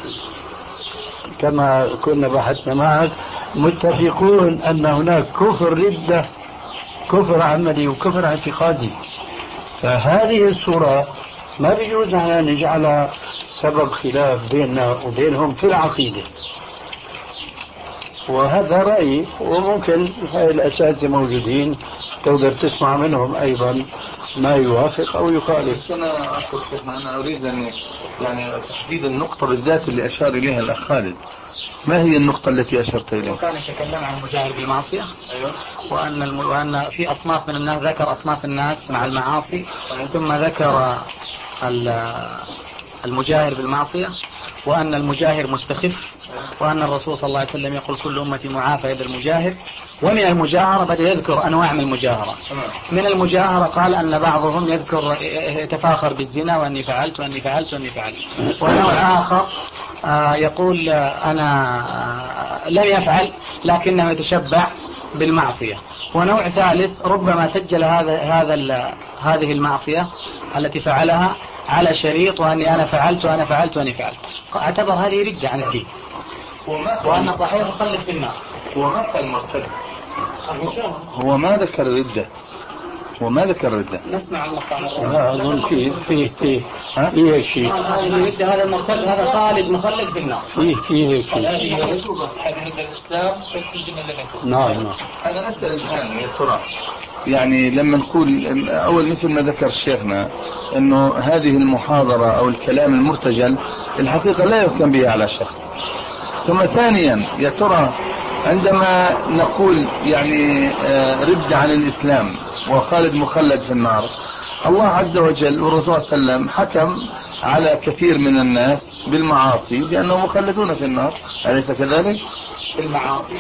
كما كنا بحثنا معك متفقون أن هناك كفر ردة، كفر عملي وكفر اعتقادي. فهذه الصورة ما بيجوز أن نجعلها سبب خلاف بيننا وبينهم في العقيدة. وهذا رأيي، وممكن هاي الأساتذة موجودين تقدر تسمع منهم أيضا ما يوافق أو يخالف. أنا أقول أنا أريد أن يعني تحديد النقطة بالذات اللي أشار إليها الأخ خالد. ما هي النقطة التي أشرت إليها؟ كان يتكلم عن المجاهر بالمعصية. أيوة. وأن الم... وأن في أصناف من الناس، ذكر أصناف الناس مع المعاصي، ثم ذكر المجاهر بالمعصية، وأن المجاهر مستخف، وأن الرسول صلى الله عليه وسلم يقول كل أمتي معافى إلا المجاهر. ومن المجاهرة بدأ يذكر أنواع من المجاهرة. من المجاهرة قال أن بعضهم يذكر يتفاخر بالزنا وأني فعلت وأني فعلت وأني فعلت. ونوع آخر يقول أنا لم يفعل لكنه يتشبع بالمعصية. ونوع ثالث ربما سجل هذا هذا هذه المعصية التي فعلها على شريط وأني أنا فعلت وأنا فعلت وأني فعلت، اعتبر هذه ردة عن الدين وأن صحيح يخلد في النار. هو ما قال مرتد، هو ما ذكر ردة، هو ما ذكر ردة. نسمع المقطع. لا أظن فيه فيه فيه ها فيه هيك شيء. هذا المرتد هذا خالد مخلد في النار. فيه فيه هيك شيء. هذه رسوبة هذه الإسلام تجد من لم يكن. نعم نعم. أنا أسأل الآن يا ترى يعني لما نقول أول مثل ما ذكر شيخنا أنه هذه المحاضرة أو الكلام المرتجل الحقيقة لا يحكم به على شخص. ثم ثانيا يا ترى عندما نقول يعني رد عن الإسلام وخالد مخلد في النار، الله عز وجل والرسول صلى الله عليه وسلم حكم على كثير من الناس بالمعاصي بأنهم مخلدون في النار، أليس كذلك؟ بالمعاصي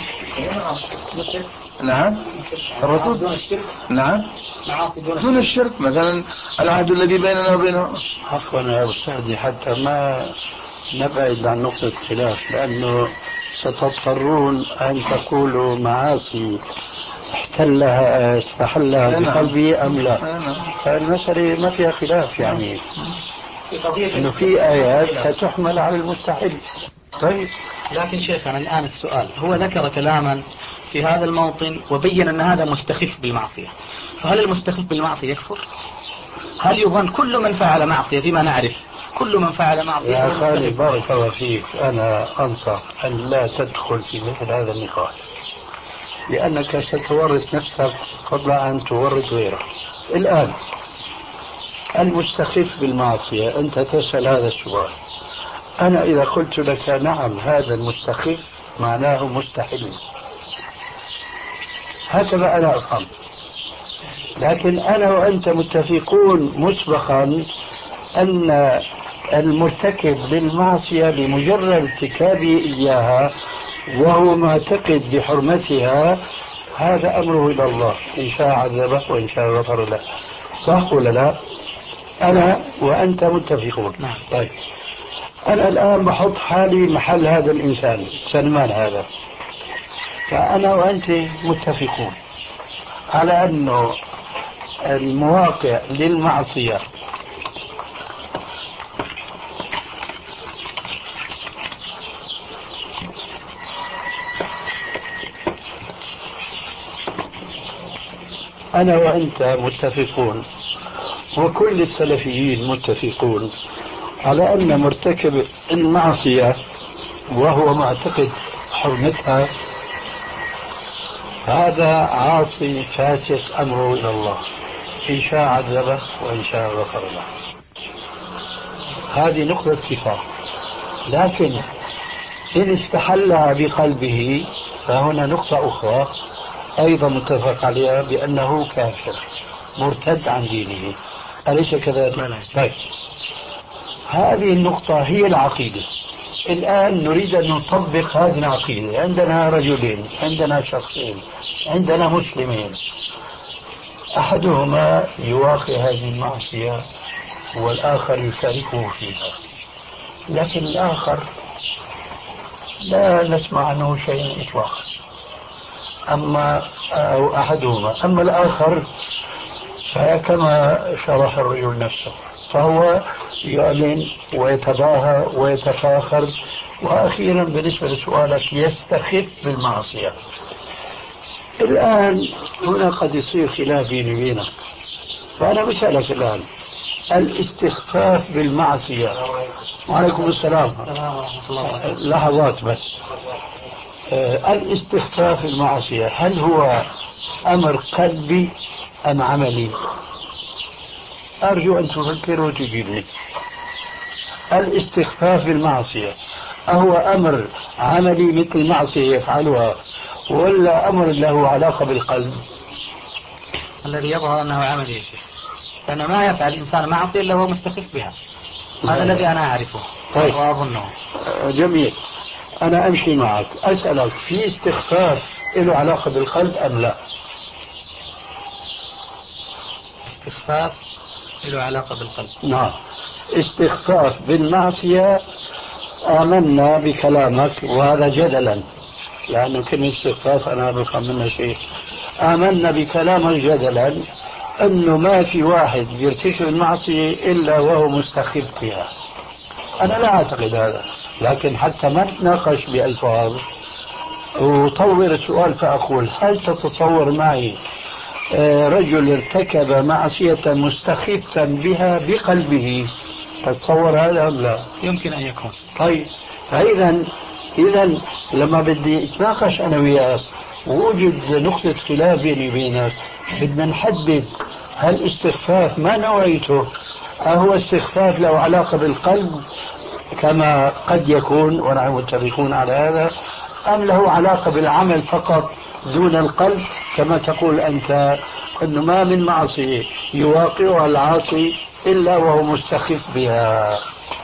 نعم الرسول دون الشرك. نعم معاصي دون, دون الشرك، مثلا العهد الذي بيننا وبينهم. عفوا يا أستاذي حتى ما نبعد عن نقطة خلاف، لأنه ستضطرون أن تقولوا معاصي استحلها استحلها بقلبي أم لا؟ فالمسألة ما فيها خلاف يعني، إنه في آيات ستحمل على المستحل. طيب لكن شيخنا الآن السؤال، هو ذكر كلاما في هذا الموطن وبين أن هذا مستخف بالمعصية، فهل المستخف بالمعصية يكفر؟ هل يظن كل من فعل معصية فيما نعرف كل من فعل معصية؟ يا خالد بارك الله فيك، أنا أنصح أن لا تدخل في مثل هذا النقاش، لأنك ستورط نفسك قبل أن تورط غيرك. الآن المستخف بالمعصية، أنت تسأل هذا السؤال، أنا إذا قلت لك نعم هذا المستخف معناه مستحيل، هكذا أنا أفهم. لكن أنا وأنت متفقون مسبقا أن المرتكب للمعصية بمجرد ارتكابه إياها وهو معتقد بحرمتها هذا أمره إلى الله، إن شاء عذبه وإن شاء غفر له. صح ولا لا؟ أنا وأنت متفقون. طيب أنا الآن بحط حالي محل هذا الإنسان سلمان هذا، فأنا وأنت متفقون على أنه المواقع للمعصية أنا وأنت متفقون وكل السلفيين متفقون على أن مرتكب المعصية وهو معتقد حرمتها هذا عاصي فاسق أمره إلى الله، إن شاء عذبه وإن شاء غفر له. هذه نقطة اتفاق. لكن إن استحلها بقلبه فهنا نقطة أخرى أيضا متفق عليها بأنه كافر مرتد عن دينه، أليس كذلك؟ طيب هذه النقطة هي العقيدة. الآن نريد أن نطبق هذه العقيدة. عندنا رجلين، عندنا شخصين، عندنا مسلمين، أحدهما يواقع هذه المعصية والآخر يشاركه فيها، لكن الآخر لا نسمع عنه شيء إطلاقا. أما أو أحدهما، أما الآخر فكما شرح الرجل نفسه فهو يعلن ويتباهى ويتفاخر، وأخيرا بالنسبة لسؤالك يستخف بالمعصية. الآن هنا قد يصير خلاف بيني وبينك، فأنا بسألك الآن الاستخفاف بالمعصية. وعليكم السلام لحظات بس. آه الاستخفاف بالمعصية هل هو أمر قلبي أم عملي؟ أرجو أن تفكر وتجيبني. الاستخفاف بالمعصية أهو أمر عملي مثل معصية يفعلها ولا أمر له علاقة بالقلب؟ الذي يظهر أنه عملي يا شيخ، لأنه ما يفعل الإنسان معصية إلا هو مستخف بها. هذا الذي أنا أعرفه. طيب وأظنه جميل. أنا أمشي معك أسألك، في استخفاف له علاقة بالقلب أم لا؟ استخفاف له علاقة بالقلب. نعم. استخفاف بالمعصية آمنا بكلامك، وهذا جدلا لأنه كلمة استخفاف أنا بفهم منها شيء. آمنا بكلامك جدلا أنه ما في واحد يرتكب المعصية إلا وهو مستخف بها. أنا لا أعتقد هذا، لكن حتى ما نتناقش بألفاظ وطور السؤال فأقول هل تتصور معي رجل ارتكب معصية مستخفا بها بقلبه؟ تتصور هذا أم لا؟ يمكن أن يكون. طيب فإذا إذا لما بدي اتناقش أنا وياك ووجد نقطة خلاف بيني وبينك بدنا نحدد هل استخفاف ما نوعيته، أهو استخفاف له علاقة بالقلب كما قد يكون ونحن متفقون على هذا، أم له علاقة بالعمل فقط دون القلب كما تقول أنت أنه ما من معصية يواقعها العاصي إلا وهو مستخف بها.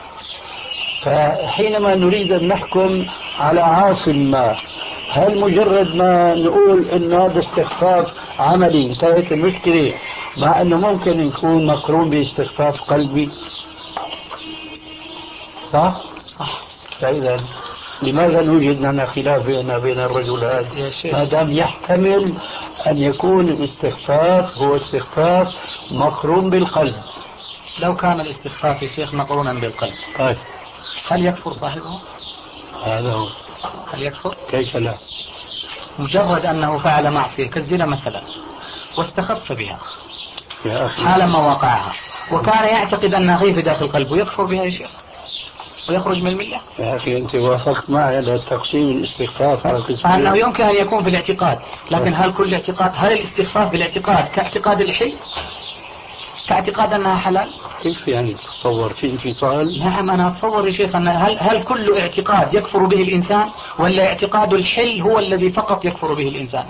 فحينما نريد أن نحكم على عاص ما، هل مجرد ما نقول أن هذا استخفاف عملي انتهت المشكلة، مع أنه ممكن يكون مقرون باستخفاف قلبي؟ صح؟ صح. فإذا لماذا نوجد لنا خلاف بيننا بين الرجلان ما دام يحتمل أن يكون الاستخفاف هو استخفاف مقرون بالقلب؟ لو كان الاستخفاف يا شيخ مقرونا بالقلب طيب هل يكفر صاحبه؟ هذا هو. هل يكفر؟ كيف لا؟ مجرد أنه فعل معصية كالزنا مثلا واستخف بها يا أخي حال ما وقعها وكان يعتقد أنها غيب داخل قلبه يكفر بها يا شيخ ويخرج من الملة. يا أخي أنت وافقت معي على تقسيم الاستخفاف على قسمين. أنه يمكن أن يكون في الاعتقاد، لكن هل كل اعتقاد هل الاستخفاف بالاعتقاد كاعتقاد الحل كاعتقاد أنها حلال؟ كيف يعني تتصور في انفصال؟ نعم أنا أتصور يا شيخ أن هل, هل كل اعتقاد يكفر به الإنسان ولا اعتقاد الحل هو الذي فقط يكفر به الإنسان؟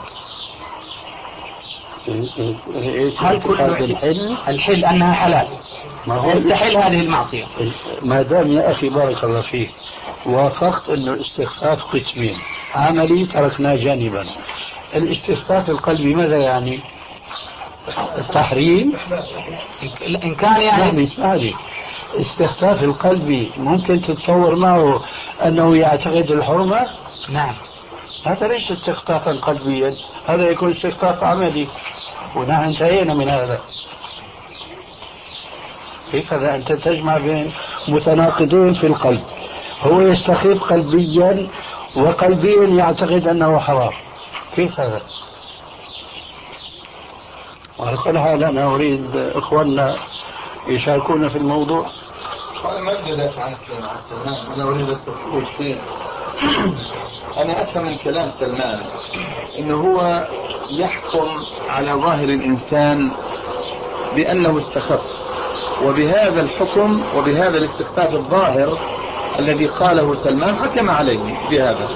هل كل الحل الحل أنها حلال يستحل هذه المعصية؟ ما دام يا أخي بارك الله فيك وافقت أنه الاستخفاف قسمين، عملي تركناه جانبا. الاستخفاف القلبي ماذا يعني؟ التحريم؟ إن كان يعني اسمعني، استخفاف القلبي ممكن تتصور معه أنه يعتقد الحرمة؟ نعم. هذا ليس استخفافا قلبيا، هذا يكون استخفاف عملي، ونحن انتهينا من هذا. كيف هذا؟ أنت تجمع بين متناقضين في القلب، هو يستخف قلبيا وقلبيا يعتقد أنه حرام، كيف هذا؟ وعلى كل حال أنا أريد إخواننا يشاركونا في الموضوع. أنا ما أقدر أدافع عن سلمان، أنا أريد أن أقول شيء. أنا أفهم من كلام سلمان إنه هو يحكم على ظاهر الإنسان بأنه استخف، وبهذا الحكم وبهذا الاستخفاف الظاهر الذي قاله سلمان حكم عليه بهذا.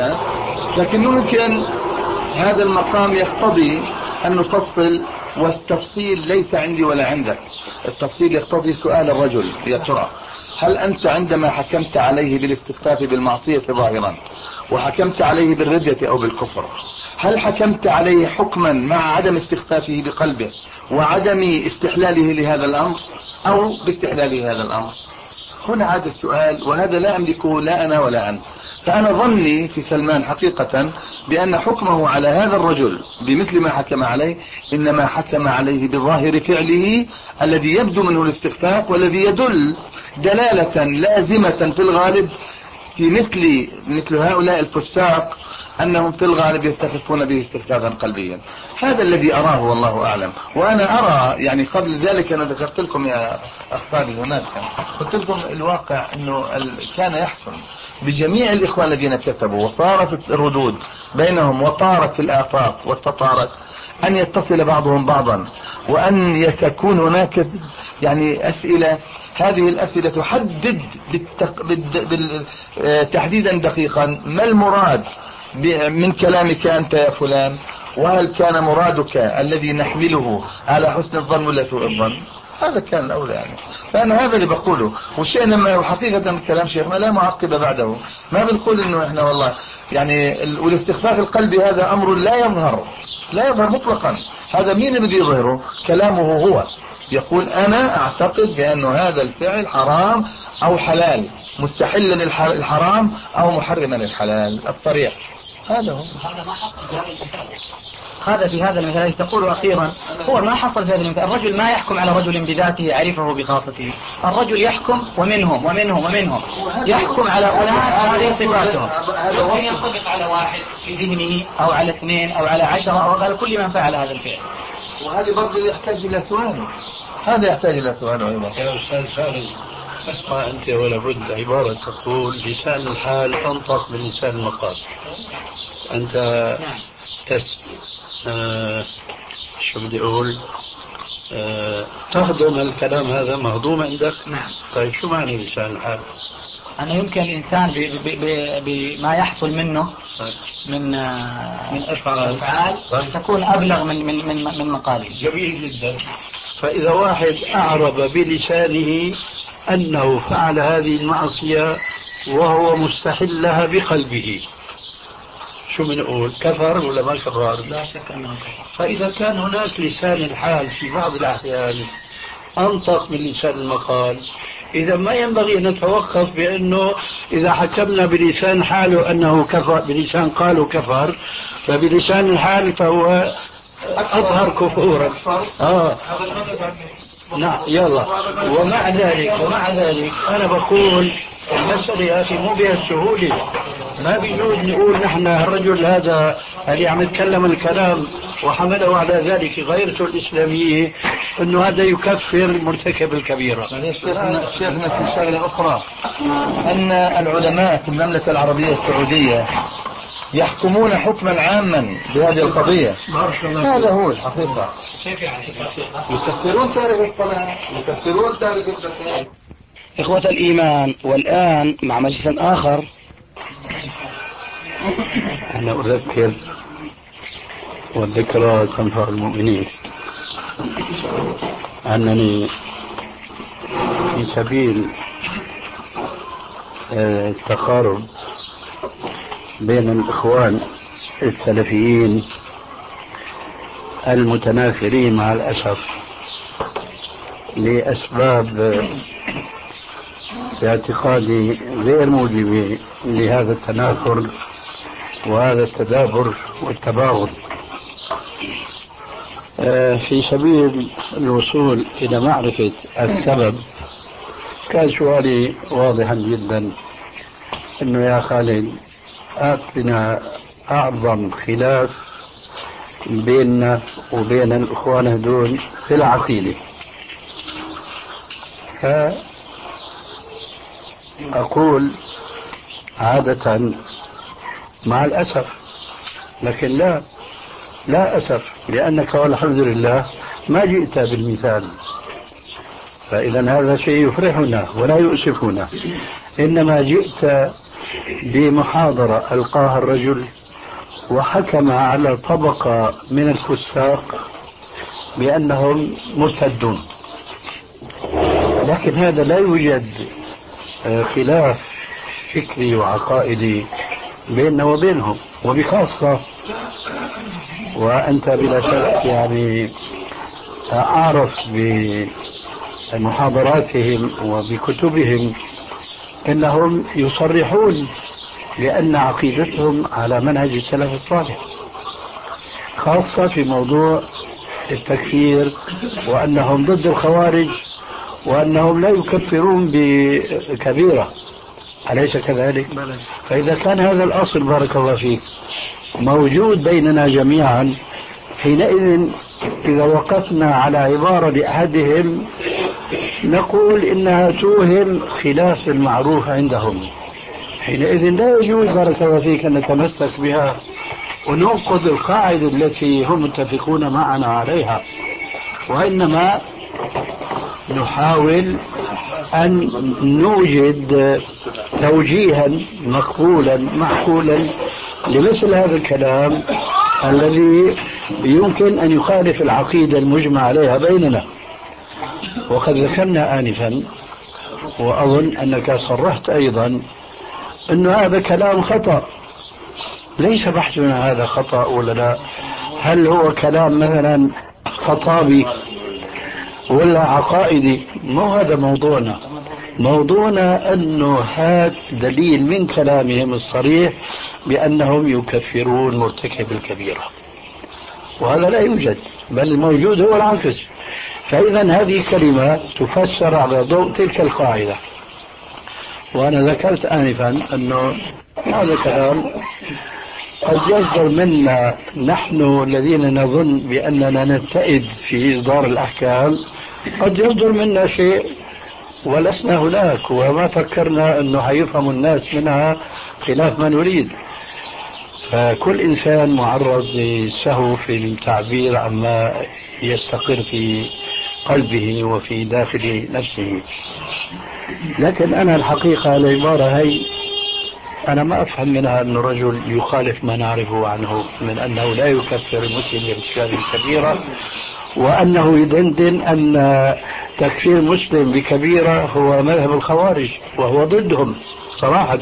لكن ممكن هذا المقام يقتضي أن نفصل، والتفصيل ليس عندي ولا عندك. التفصيل يقتضي سؤال الرجل: يا ترى هل أنت عندما حكمت عليه بالاستخفاف بالمعصية ظاهرا وحكمت عليه بالردة أو بالكفر، هل حكمت عليه حكما مع عدم استخفافه بقلبه وعدم استحلاله لهذا الأمر أو باستحلاله هذا الأمر؟ هنا عاد السؤال، وهذا لا أملكه لا أنا ولا أنت. فأنا ظني في سلمان حقيقة بأن حكمه على هذا الرجل بمثل ما حكم عليه إنما حكم عليه بظاهر فعله الذي يبدو منه الاستخفاف، والذي يدل دلالة لازمة في الغالب في مثل مثل هؤلاء الفساق أنهم في الغالب يستخفون به استخفافا قلبيا. هذا الذي أراه والله أعلم. وأنا أرى يعني قبل ذلك أنا ذكرت لكم يا أخواني هناك، قلت لكم الواقع أنه كان يحصل بجميع الإخوان الذين كتبوا، وصارت الردود بينهم وطارت في الآفاق واستطارت أن يتصل بعضهم بعضا، وأن يكون هناك يعني أسئلة. هذه الأسئلة تحدد بالتق... بال... تحديدا دقيقا ما المراد من كلامك أنت يا فلان، وهل كان مرادك الذي نحمله على حسن الظن ولا سوء الظن؟ هذا كان الأولى يعني. فأنا هذا اللي بقوله، والشيء لما حقيقة كلام شيخنا لا معقب بعده. ما بنقول إنه إحنا والله يعني، والاستخفاف القلبي هذا أمر لا يظهر لا يظهر مطلقا. هذا مين اللي بده يظهره؟ كلامه هو يقول أنا أعتقد بأنه هذا الفعل حرام أو حلال، مستحلا الحرام أو محرما الحلال الصريح. هذا هو. هذا ما حصل في هذا المثال. هذا في هذا المثال تقول أخيرا هو ما حصل في هذا المثال. الرجل ما يحكم على رجل بذاته يعرفه بخاصته، الرجل يحكم ومنهم ومنهم ومنهم يحكم على أناس هذه صفاتهم، يمكن ينطبق على واحد في ذهنه أو على اثنين أو على عشرة أو على كل من فعل هذا الفعل. وهذا برضه يحتاج إلى سؤال، هذا يحتاج إلى سؤال أيضا. يا أستاذ سالم، اسمع أنت ولا بد عبارة تقول لسان الحال أنطق من لسان المقال. أنت نعم. تس... آه... شو بدي أقول آه... تهضم الكلام هذا مهضوم عندك؟ نعم. طيب شو معنى لسان الحال؟ أنه يمكن الإنسان بما يحصل منه من من أفعال تكون أبلغ من من من من مقاله. جميل جدا. فإذا واحد أعرب بلسانه أنه فعل هذه المعصية وهو مستحل لها بقلبه، شو بنقول؟ كفر ولا ما كفر؟ لا شك أنه كفر. فإذا كان هناك لسان الحال في بعض الأحيان أنطق من لسان المقال، إذا ما ينبغي أن نتوقف بأنه إذا حكمنا بلسان حاله أنه كفر، بلسان قالوا كفر، فبلسان الحال فهو أظهر كفورا. آه. نعم يلا. ومع ذلك ومع ذلك أنا بقول المسألة يا أخي مو بهالسهولة. ما بيجوز نقول نحن الرجل هذا اللي عم يتكلم الكلام وحمله على ذلك غيرته الإسلامية أنه هذا يكفر مرتكب الكبيرة. شيخنا شيخنا في شغلة أخرى، أن العلماء في المملكة العربية السعودية يحكمون حكما عاما بهذه القضية. هذا هو الحقيقة. كيف يعني؟ يكفرون تارك الصلاة، يكفرون تارك الزكاة. إخوة الإيمان، والآن مع مجلس آخر. أنا أذكر والذكرى تنفع المؤمنين أنني في سبيل التقارب بين الإخوان السلفيين المتنافرين مع الأسف لأسباب باعتقادي غير موجبة لهذا التنافر وهذا التدابر والتباغض، في سبيل الوصول إلى معرفة السبب، كان سؤالي واضحا جدا إنه يا خالد أعطنا أعظم خلاف بيننا وبين الإخوان هذول في العقيدة. فأقول عادة مع الأسف، لكن لا لا أسف، لأنك والحمد لله ما جئت بالمثال، فإذا هذا شيء يفرحنا ولا يؤسفنا، إنما جئت بمحاضرة ألقاها الرجل وحكم على طبقة من الفساق بأنهم مرتدون، لكن هذا لا يوجد خلاف فكري وعقائدي بيننا وبينهم، وبخاصة وأنت بلا شك يعني أعرف بمحاضراتهم وبكتبهم أنهم يصرحون بأن عقيدتهم على منهج السلف الصالح، خاصة في موضوع التكفير، وأنهم ضد الخوارج، وأنهم لا يكفرون بكبيرة، أليس كذلك؟ فإذا كان هذا الأصل بارك الله فيك موجود بيننا جميعا، حينئذ إذا وقفنا على عبارة لأحدهم نقول إنها توهم خلاف المعروف عندهم، حينئذ لا يجوز بارك الله فيك أن نتمسك بها وننقض القاعدة التي هم متفقون معنا عليها، وإنما نحاول أن نوجد توجيها مقبولا معقولا لمثل هذا الكلام الذي يمكن أن يخالف العقيدة المجمع عليها بيننا. وقد ذكرنا آنفا وأظن أنك صرحت أيضا أن هذا كلام خطأ، ليس بحثنا هذا خطأ ولا لا، هل هو كلام مثلا خطابي ولا عقائدي؟ مو هذا موضوعنا. موضوعنا أنه هذا دليل من كلامهم الصريح بأنهم يكفرون مرتكب الكبيرة، وهذا لا يوجد، بل الموجود هو العكس. فإذا هذه كلمة تفسر على ضوء تلك القاعدة. وأنا ذكرت آنفا أنه هذا كلام قد يصدر منا نحن الذين نظن بأننا نتئد في إصدار الأحكام، قد يصدر منا شيء ولسنا هناك وما فكرنا أنه حيفهم الناس منها خلاف ما نريد. فكل إنسان معرض للسهو في التعبير عما يستقر في قلبه وفي داخل نفسه. لكن أنا الحقيقة العبارة هي أنا ما أفهم منها أن الرجل يخالف ما نعرفه عنه من أنه لا يكفر المسلم بارتكاب الكبيرة، وأنه يدندن أن تكفير مسلم بكبيرة هو مذهب الخوارج وهو ضدهم صراحة.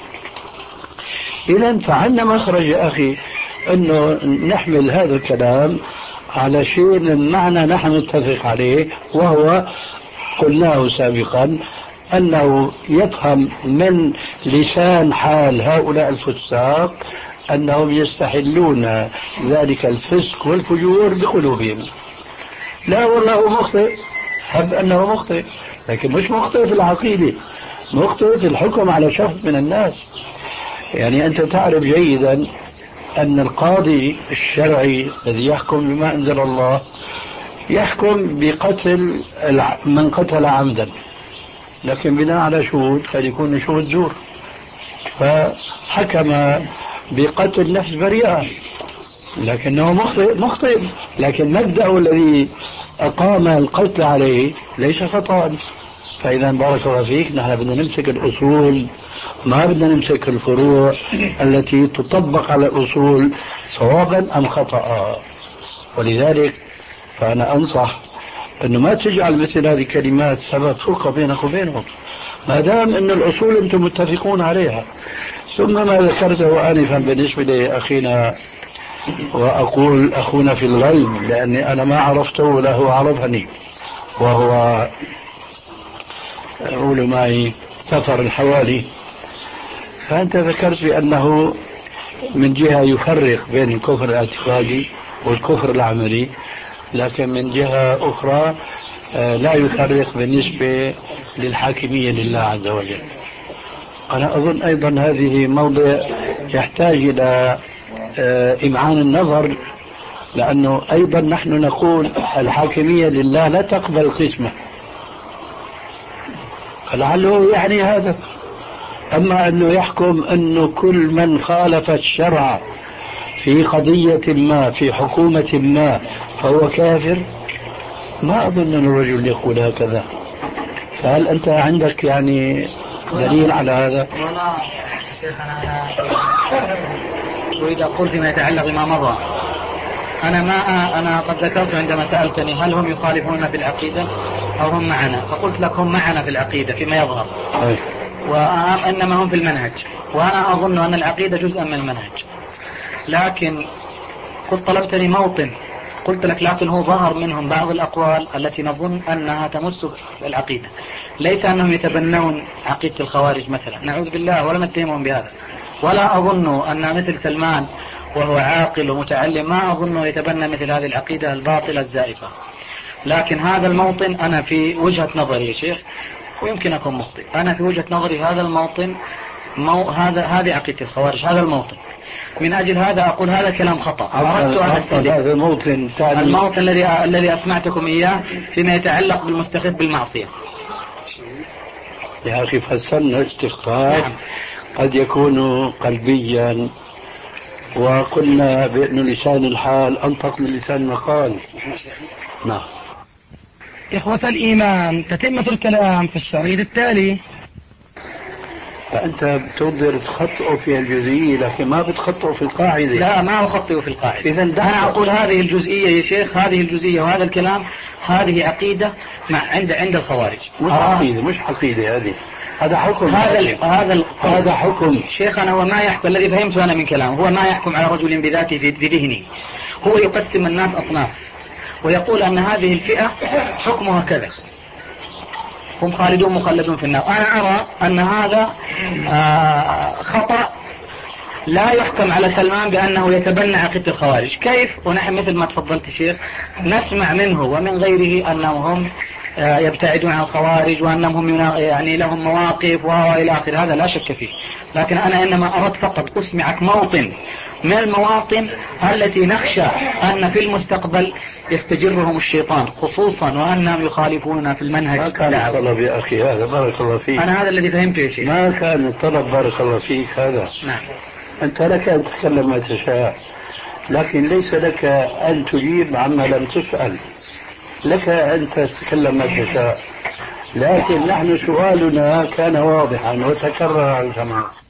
إذن فعلنا مخرج يا أخي أنه نحمل هذا الكلام على شيء من معنى نحن نتفق عليه، وهو قلناه سابقا أنه يفهم من لسان حال هؤلاء الفساق أنهم يستحلون ذلك الفسق والفجور بقلوبهم. لا والله مخطئ، حب أنه مخطئ، لكن مش مخطئ في العقيدة، مخطئ في الحكم على شخص من الناس. يعني أنت تعرف جيدا أن القاضي الشرعي الذي يحكم بما أنزل الله يحكم بقتل من قتل عمدا، لكن بناء على شهود قد يكون شهود زور، فحكم بقتل نفس بريئة، لكنه مخطئ مخطئ لكن مبدأه الذي أقام القتل عليه ليس خطأ. فإذا بارك الله فيك، نحن بدنا نمسك الأصول، ما بدنا نمسك الفروع التي تطبق على الأصول صوابا أم خطأ. ولذلك فأنا أنصح أنه ما تجعل مثل هذه الكلمات سبب فرقة بينك وبينهم، ما دام أن الأصول أنتم متفقون عليها. ثم ما ذكرته آنفا بالنسبة لأخينا، وأقول أخونا في الغيب لأني أنا ما عرفته ولا هو عرفني، وهو أقول معي سفر الحوالي. فأنت ذكرت بأنه من جهة يفرق بين الكفر الاعتقادي والكفر العملي، لكن من جهة أخرى لا يفرق بالنسبة للحاكمية لله عز وجل. أنا أظن أيضا هذه موضع يحتاج إلى إمعان النظر، لأنه أيضا نحن نقول الحاكمية لله لا تقبل القسمة، فلعله يعني هذا. أما أنه يحكم أنه كل من خالف الشرع في قضية ما في حكومة ما فهو كافر، ما أظن أن الرجل يقول هكذا. فهل أنت عندك يعني دليل على هذا؟ والله شيخ أنا أريد أقول فيما يتعلق بما مضى. أنا ما أنا قد ذكرت عندما سألتني هل هم يخالفوننا في العقيدة أو هم معنا، فقلت لك هم معنا في العقيدة فيما يظهر، وإنما هم في المنهج، وأنا أظن أن العقيدة جزءا من المنهج. لكن قلت طلبتني موطن، قلت لك لكن هو ظهر منهم بعض الأقوال التي نظن أنها تمس العقيدة، ليس أنهم يتبنون عقيدة الخوارج مثلا، نعوذ بالله ولا نتهمهم بهذا، ولا أظن أن مثل سلمان وهو عاقل ومتعلم ما أظنه يتبنى مثل هذه العقيدة الباطلة الزائفة. لكن هذا الموطن أنا في وجهة نظري يا شيخ، ويمكن أكون مخطئ، أنا في وجهة نظري هذا الموطن مو هذا هذه عقيدة الخوارج، هذا الموطن. من أجل هذا أقول هذا كلام خطأ. أردت أن أستدل هذا الموطن الموطن الذي الذي أسمعتكم إياه فيما يتعلق بالمستخف بالمعصية. يا أخي فسرنا استخفاف نعم. قد يكون قلبيا، وقلنا بأن لسان الحال أنطق من لسان المقال. نعم. إخوة الإيمان، تتمة الكلام في الشريط التالي. فأنت بتقدر تخطئه في الجزئية لكن ما بتخطئه في القاعدة. لا ما أخطئه في القاعدة. إذا أنا أقول هذه الجزئية يا شيخ، هذه الجزئية وهذا الكلام هذه عقيدة مع عند عند الخوارج. مش آه. عقيدة مش عقيدة، هذه هذا حكم. هذا ال هذا ال هذا حكم. شيخنا هو ما يحكم، الذي فهمته أنا من كلامه هو ما يحكم على رجل بذاته في ذهنه، هو يقسم الناس أصناف ويقول أن هذه الفئة حكمها كذا، هم خالدون مخلدون في النار. أنا أرى أن هذا آه خطأ، لا يحكم على سلمان بأنه يتبنى عقيدة الخوارج. كيف؟ ونحن مثل ما تفضلت شيخ نسمع منه ومن غيره أنهم هم آه يبتعدون عن الخوارج وأنهم يعني لهم مواقف وإلى آخر، هذا لا شك فيه. لكن أنا إنما أردت فقط أسمعك موطن من المواطن التي نخشى أن في المستقبل يستجرهم الشيطان، خصوصا وأنهم يخالفوننا في المنهج. ما كان الطلب يا أخي هذا، بارك الله فيك. أنا هذا الذي فهمته يا شيخ. ما كان الطلب بارك الله فيك هذا. نعم. أنت لك أن تتكلم ما تشاء، لكن ليس لك أن تجيب عما لم تسأل. لك أن تتكلم ما تشاء، لكن نحن سؤالنا كان واضحا وتكرر على الجماعة.